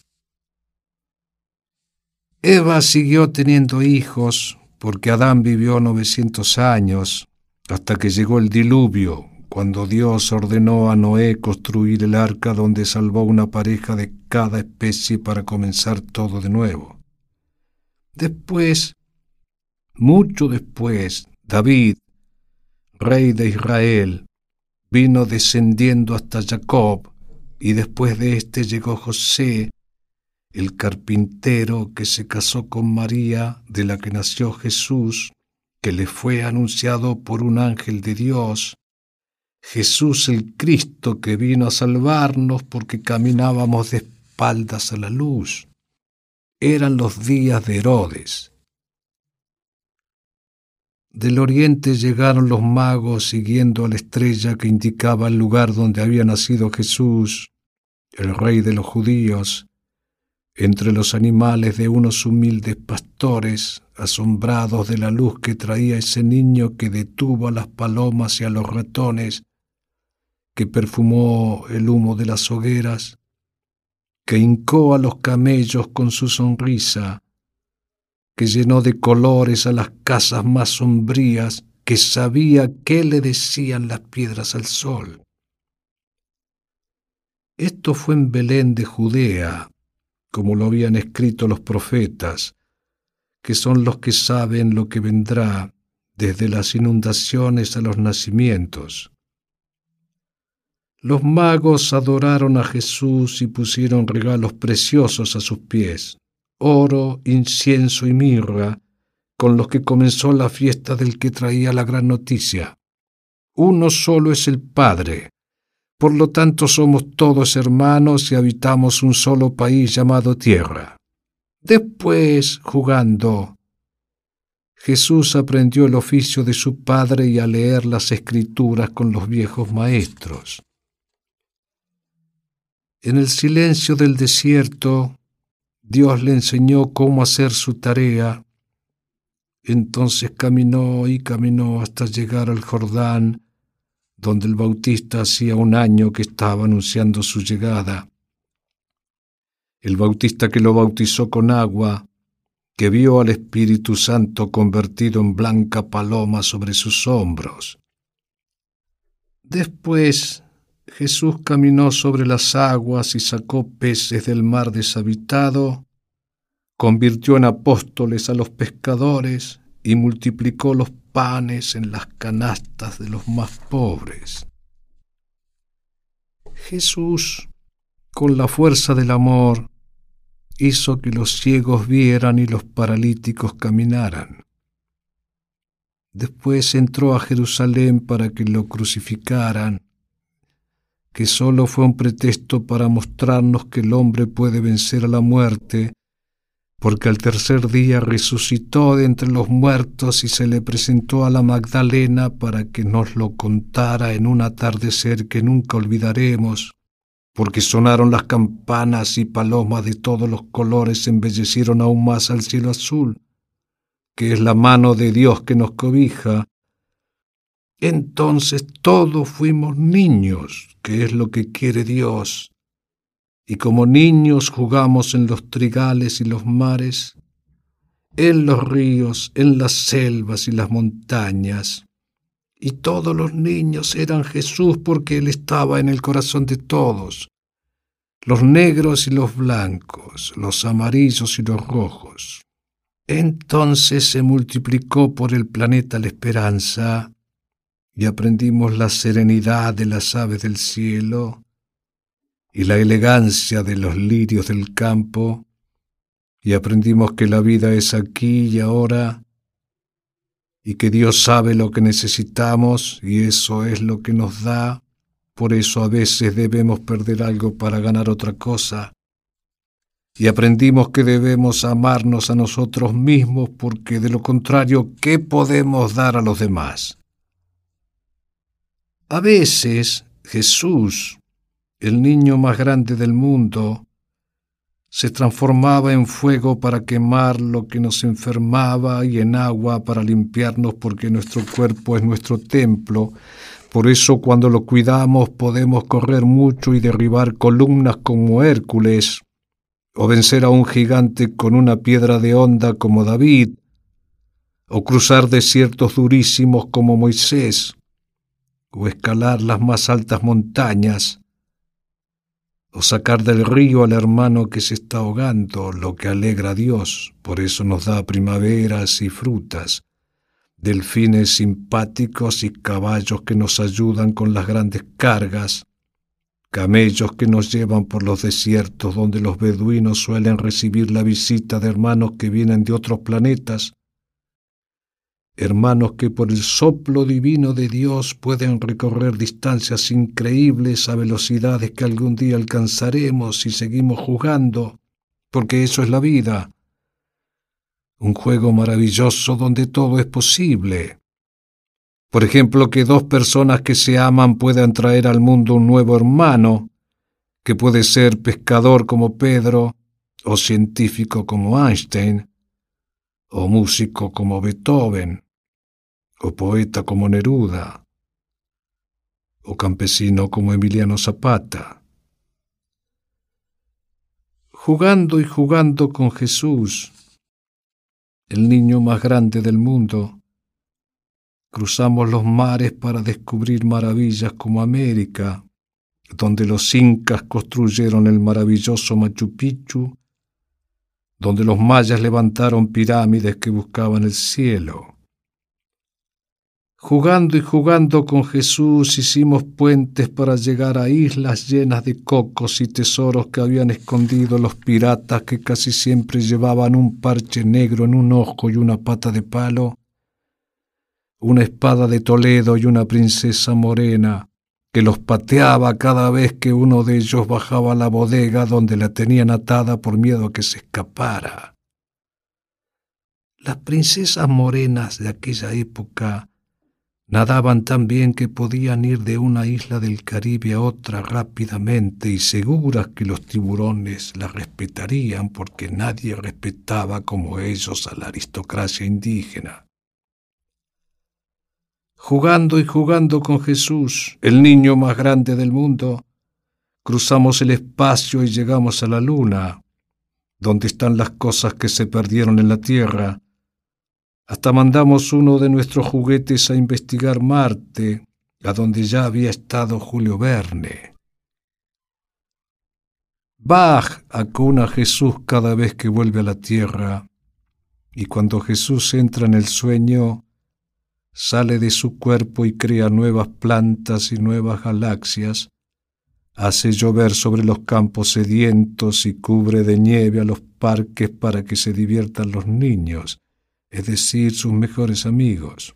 Speaker 1: Eva siguió teniendo hijos porque Adán vivió novecientos años hasta que llegó el diluvio, cuando Dios ordenó a Noé construir el arca donde salvó una pareja de cada especie para comenzar todo de nuevo. Después, mucho después, David, rey de Israel, vino descendiendo hasta Jacob, y después de éste llegó José, el carpintero que se casó con María, de la que nació Jesús, que le fue anunciado por un ángel de Dios, Jesús el Cristo que vino a salvarnos porque caminábamos de espaldas a la luz. Eran los días de Herodes. Del oriente llegaron los magos siguiendo a la estrella que indicaba el lugar donde había nacido Jesús, el rey de los judíos, entre los animales de unos humildes pastores, asombrados de la luz que traía ese niño que detuvo a las palomas y a los ratones, que perfumó el humo de las hogueras, que hincó a los camellos con su sonrisa, que llenó de colores a las casas más sombrías, que sabía qué le decían las piedras al sol. Esto fue en Belén de Judea, como lo habían escrito los profetas, que son los que saben lo que vendrá desde las inundaciones a los nacimientos. Los magos adoraron a Jesús y pusieron regalos preciosos a sus pies, oro, incienso y mirra, con los que comenzó la fiesta del que traía la gran noticia. Uno solo es el Padre, por lo tanto somos todos hermanos y habitamos un solo país llamado tierra. Después, jugando, Jesús aprendió el oficio de su padre y a leer las Escrituras con los viejos maestros. En el silencio del desierto, Dios le enseñó cómo hacer su tarea. Entonces caminó y caminó hasta llegar al Jordán, donde el Bautista hacía un año que estaba anunciando su llegada. El Bautista que lo bautizó con agua, que vio al Espíritu Santo convertido en blanca paloma sobre sus hombros. Después Jesús caminó sobre las aguas y sacó peces del mar deshabitado, convirtió en apóstoles a los pescadores y multiplicó los panes en las canastas de los más pobres. Jesús, con la fuerza del amor, hizo que los ciegos vieran y los paralíticos caminaran. Después entró a Jerusalén para que lo crucificaran, que solo fue un pretexto para mostrarnos que el hombre puede vencer a la muerte, porque al tercer día resucitó de entre los muertos y se le presentó a la Magdalena para que nos lo contara en un atardecer que nunca olvidaremos, porque sonaron las campanas y palomas de todos los colores embellecieron aún más al cielo azul, que es la mano de Dios que nos cobija. Entonces todos fuimos niños, que es lo que quiere Dios, y como niños jugamos en los trigales y los mares, en los ríos, en las selvas y las montañas. Y todos los niños eran Jesús porque Él estaba en el corazón de todos, los negros y los blancos, los amarillos y los rojos. Entonces se multiplicó por el planeta la esperanza y aprendimos la serenidad de las aves del cielo y la elegancia de los lirios del campo, y aprendimos que la vida es aquí y ahora, y que Dios sabe lo que necesitamos, y eso es lo que nos da. Por eso a veces debemos perder algo para ganar otra cosa. Y aprendimos que debemos amarnos a nosotros mismos, porque de lo contrario, ¿qué podemos dar a los demás? A veces Jesús, el niño más grande del mundo, se transformaba en fuego para quemar lo que nos enfermaba y en agua para limpiarnos, porque nuestro cuerpo es nuestro templo. Por eso cuando lo cuidamos podemos correr mucho y derribar columnas como Hércules, o vencer a un gigante con una piedra de honda como David, o cruzar desiertos durísimos como Moisés, o escalar las más altas montañas, o sacar del río al hermano que se está ahogando, lo que alegra a Dios. Por eso nos da primaveras y frutas, delfines simpáticos y caballos que nos ayudan con las grandes cargas, camellos que nos llevan por los desiertos donde los beduinos suelen recibir la visita de hermanos que vienen de otros planetas, hermanos que por el soplo divino de Dios pueden recorrer distancias increíbles a velocidades que algún día alcanzaremos si seguimos jugando, porque eso es la vida. Un juego maravilloso donde todo es posible. Por ejemplo, que dos personas que se aman puedan traer al mundo un nuevo hermano, que puede ser pescador como Pedro, o científico como Einstein, o músico como Beethoven, o poeta como Neruda, o campesino como Emiliano Zapata. Jugando y jugando con Jesús, el niño más grande del mundo, cruzamos los mares para descubrir maravillas como América, donde los incas construyeron el maravilloso Machu Picchu, donde los mayas levantaron pirámides que buscaban el cielo. Jugando y jugando con Jesús hicimos puentes para llegar a islas llenas de cocos y tesoros que habían escondido los piratas que casi siempre llevaban un parche negro en un ojo y una pata de palo, una espada de Toledo y una princesa morena que los pateaba cada vez que uno de ellos bajaba a la bodega donde la tenían atada por miedo a que se escapara. Las princesas morenas de aquella época nadaban tan bien que podían ir de una isla del Caribe a otra rápidamente y seguras que los tiburones las respetarían porque nadie respetaba como ellos a la aristocracia indígena. Jugando y jugando con Jesús, el niño más grande del mundo, cruzamos el espacio y llegamos a la luna, donde están las cosas que se perdieron en la tierra. Hasta mandamos uno de nuestros juguetes a investigar Marte, a donde ya había estado Julio Verne. Bach acuna a Jesús cada vez que vuelve a la tierra, y cuando Jesús entra en el sueño, sale de su cuerpo y crea nuevas plantas y nuevas galaxias, hace llover sobre los campos sedientos y cubre de nieve a los parques para que se diviertan los niños, es decir, sus mejores amigos.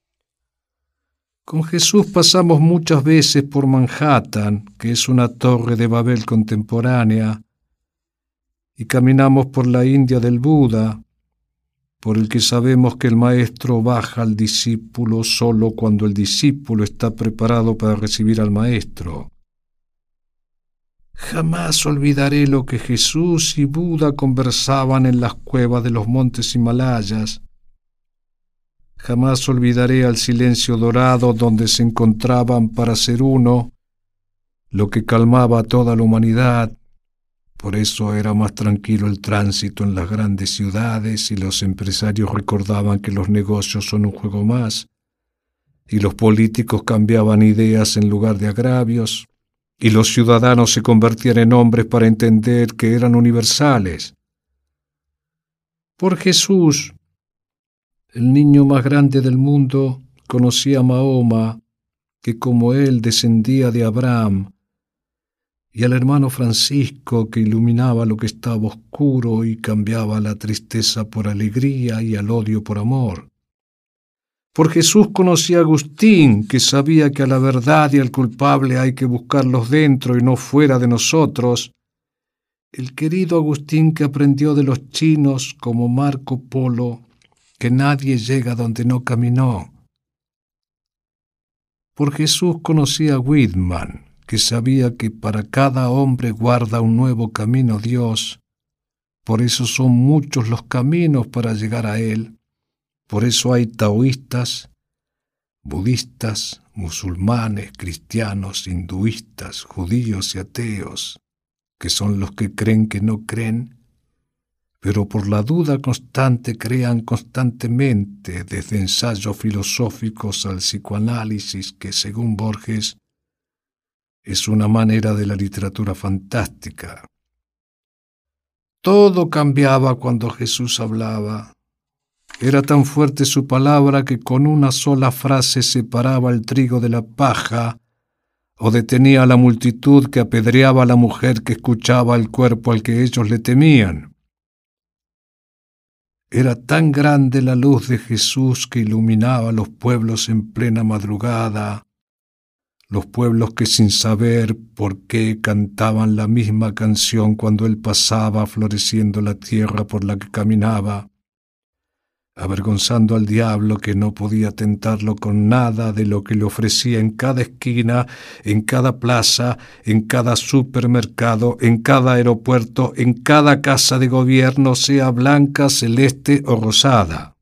Speaker 1: Con Jesús pasamos muchas veces por Manhattan, que es una torre de Babel contemporánea, y caminamos por la India del Buda, por el que sabemos que el maestro baja al discípulo solo cuando el discípulo está preparado para recibir al maestro. Jamás olvidaré lo que Jesús y Buda conversaban en las cuevas de los montes Himalayas. Jamás olvidaré al silencio dorado donde se encontraban para ser uno, lo que calmaba a toda la humanidad. Por eso era más tranquilo el tránsito en las grandes ciudades y los empresarios recordaban que los negocios son un juego más, y los políticos cambiaban ideas en lugar de agravios, y los ciudadanos se convertían en hombres para entender que eran universales. Por Jesús, el niño más grande del mundo, conocía a Mahoma, que como él descendía de Abraham, y al hermano Francisco, que iluminaba lo que estaba oscuro y cambiaba la tristeza por alegría y al odio por amor. Por Jesús conocí a Agustín, que sabía que a la verdad y al culpable hay que buscarlos dentro y no fuera de nosotros. El querido Agustín que aprendió de los chinos como Marco Polo, que nadie llega donde no caminó. Por Jesús conocí a Whitman, que sabía que para cada hombre guarda un nuevo camino Dios. Por eso son muchos los caminos para llegar a Él. Por eso hay taoístas, budistas, musulmanes, cristianos, hinduistas, judíos y ateos, que son los que creen que no creen, pero por la duda constante crean constantemente, desde ensayos filosóficos al psicoanálisis, que según Borges es una manera de la literatura fantástica. Todo cambiaba cuando Jesús hablaba. Era tan fuerte su palabra que con una sola frase separaba el trigo de la paja o detenía a la multitud que apedreaba a la mujer que escuchaba el cuerpo al que ellos le temían. Era tan grande la luz de Jesús que iluminaba los pueblos en plena madrugada, los pueblos que sin saber por qué cantaban la misma canción cuando él pasaba floreciendo la tierra por la que caminaba, avergonzando al diablo que no podía tentarlo con nada de lo que le ofrecía en cada esquina, en cada plaza, en cada supermercado, en cada aeropuerto, en cada casa de gobierno, sea blanca, celeste o rosada.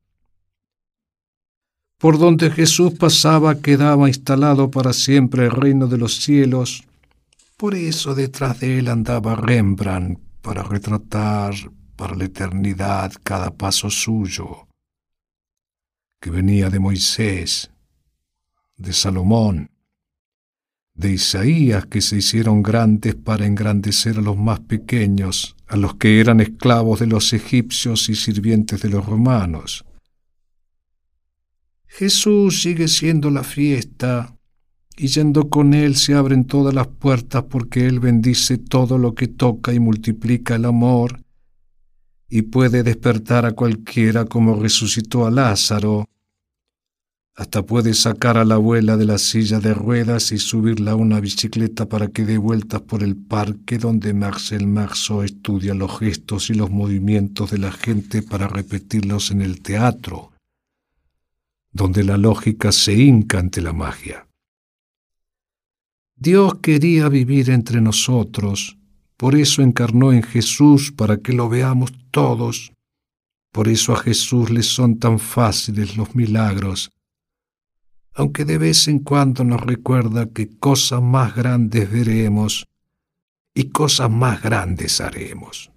Speaker 1: Por donde Jesús pasaba quedaba instalado para siempre el reino de los cielos. Por eso detrás de él andaba Rembrandt para retratar para la eternidad cada paso suyo, que venía de Moisés, de Salomón, de Isaías, que se hicieron grandes para engrandecer a los más pequeños, a los que eran esclavos de los egipcios y sirvientes de los romanos. Jesús sigue siendo la fiesta, y yendo con Él se abren todas las puertas porque Él bendice todo lo que toca y multiplica el amor, y puede despertar a cualquiera como resucitó a Lázaro. Hasta puede sacar a la abuela de la silla de ruedas y subirla a una bicicleta para que dé vueltas por el parque donde Marcel Marceau estudia los gestos y los movimientos de la gente para repetirlos en el teatro, donde la lógica se hinca ante la magia. Dios quería vivir entre nosotros, por eso encarnó en Jesús para que lo veamos todos. Por eso a Jesús le son tan fáciles los milagros, aunque de vez en cuando nos recuerda que cosas más grandes veremos y cosas más grandes haremos.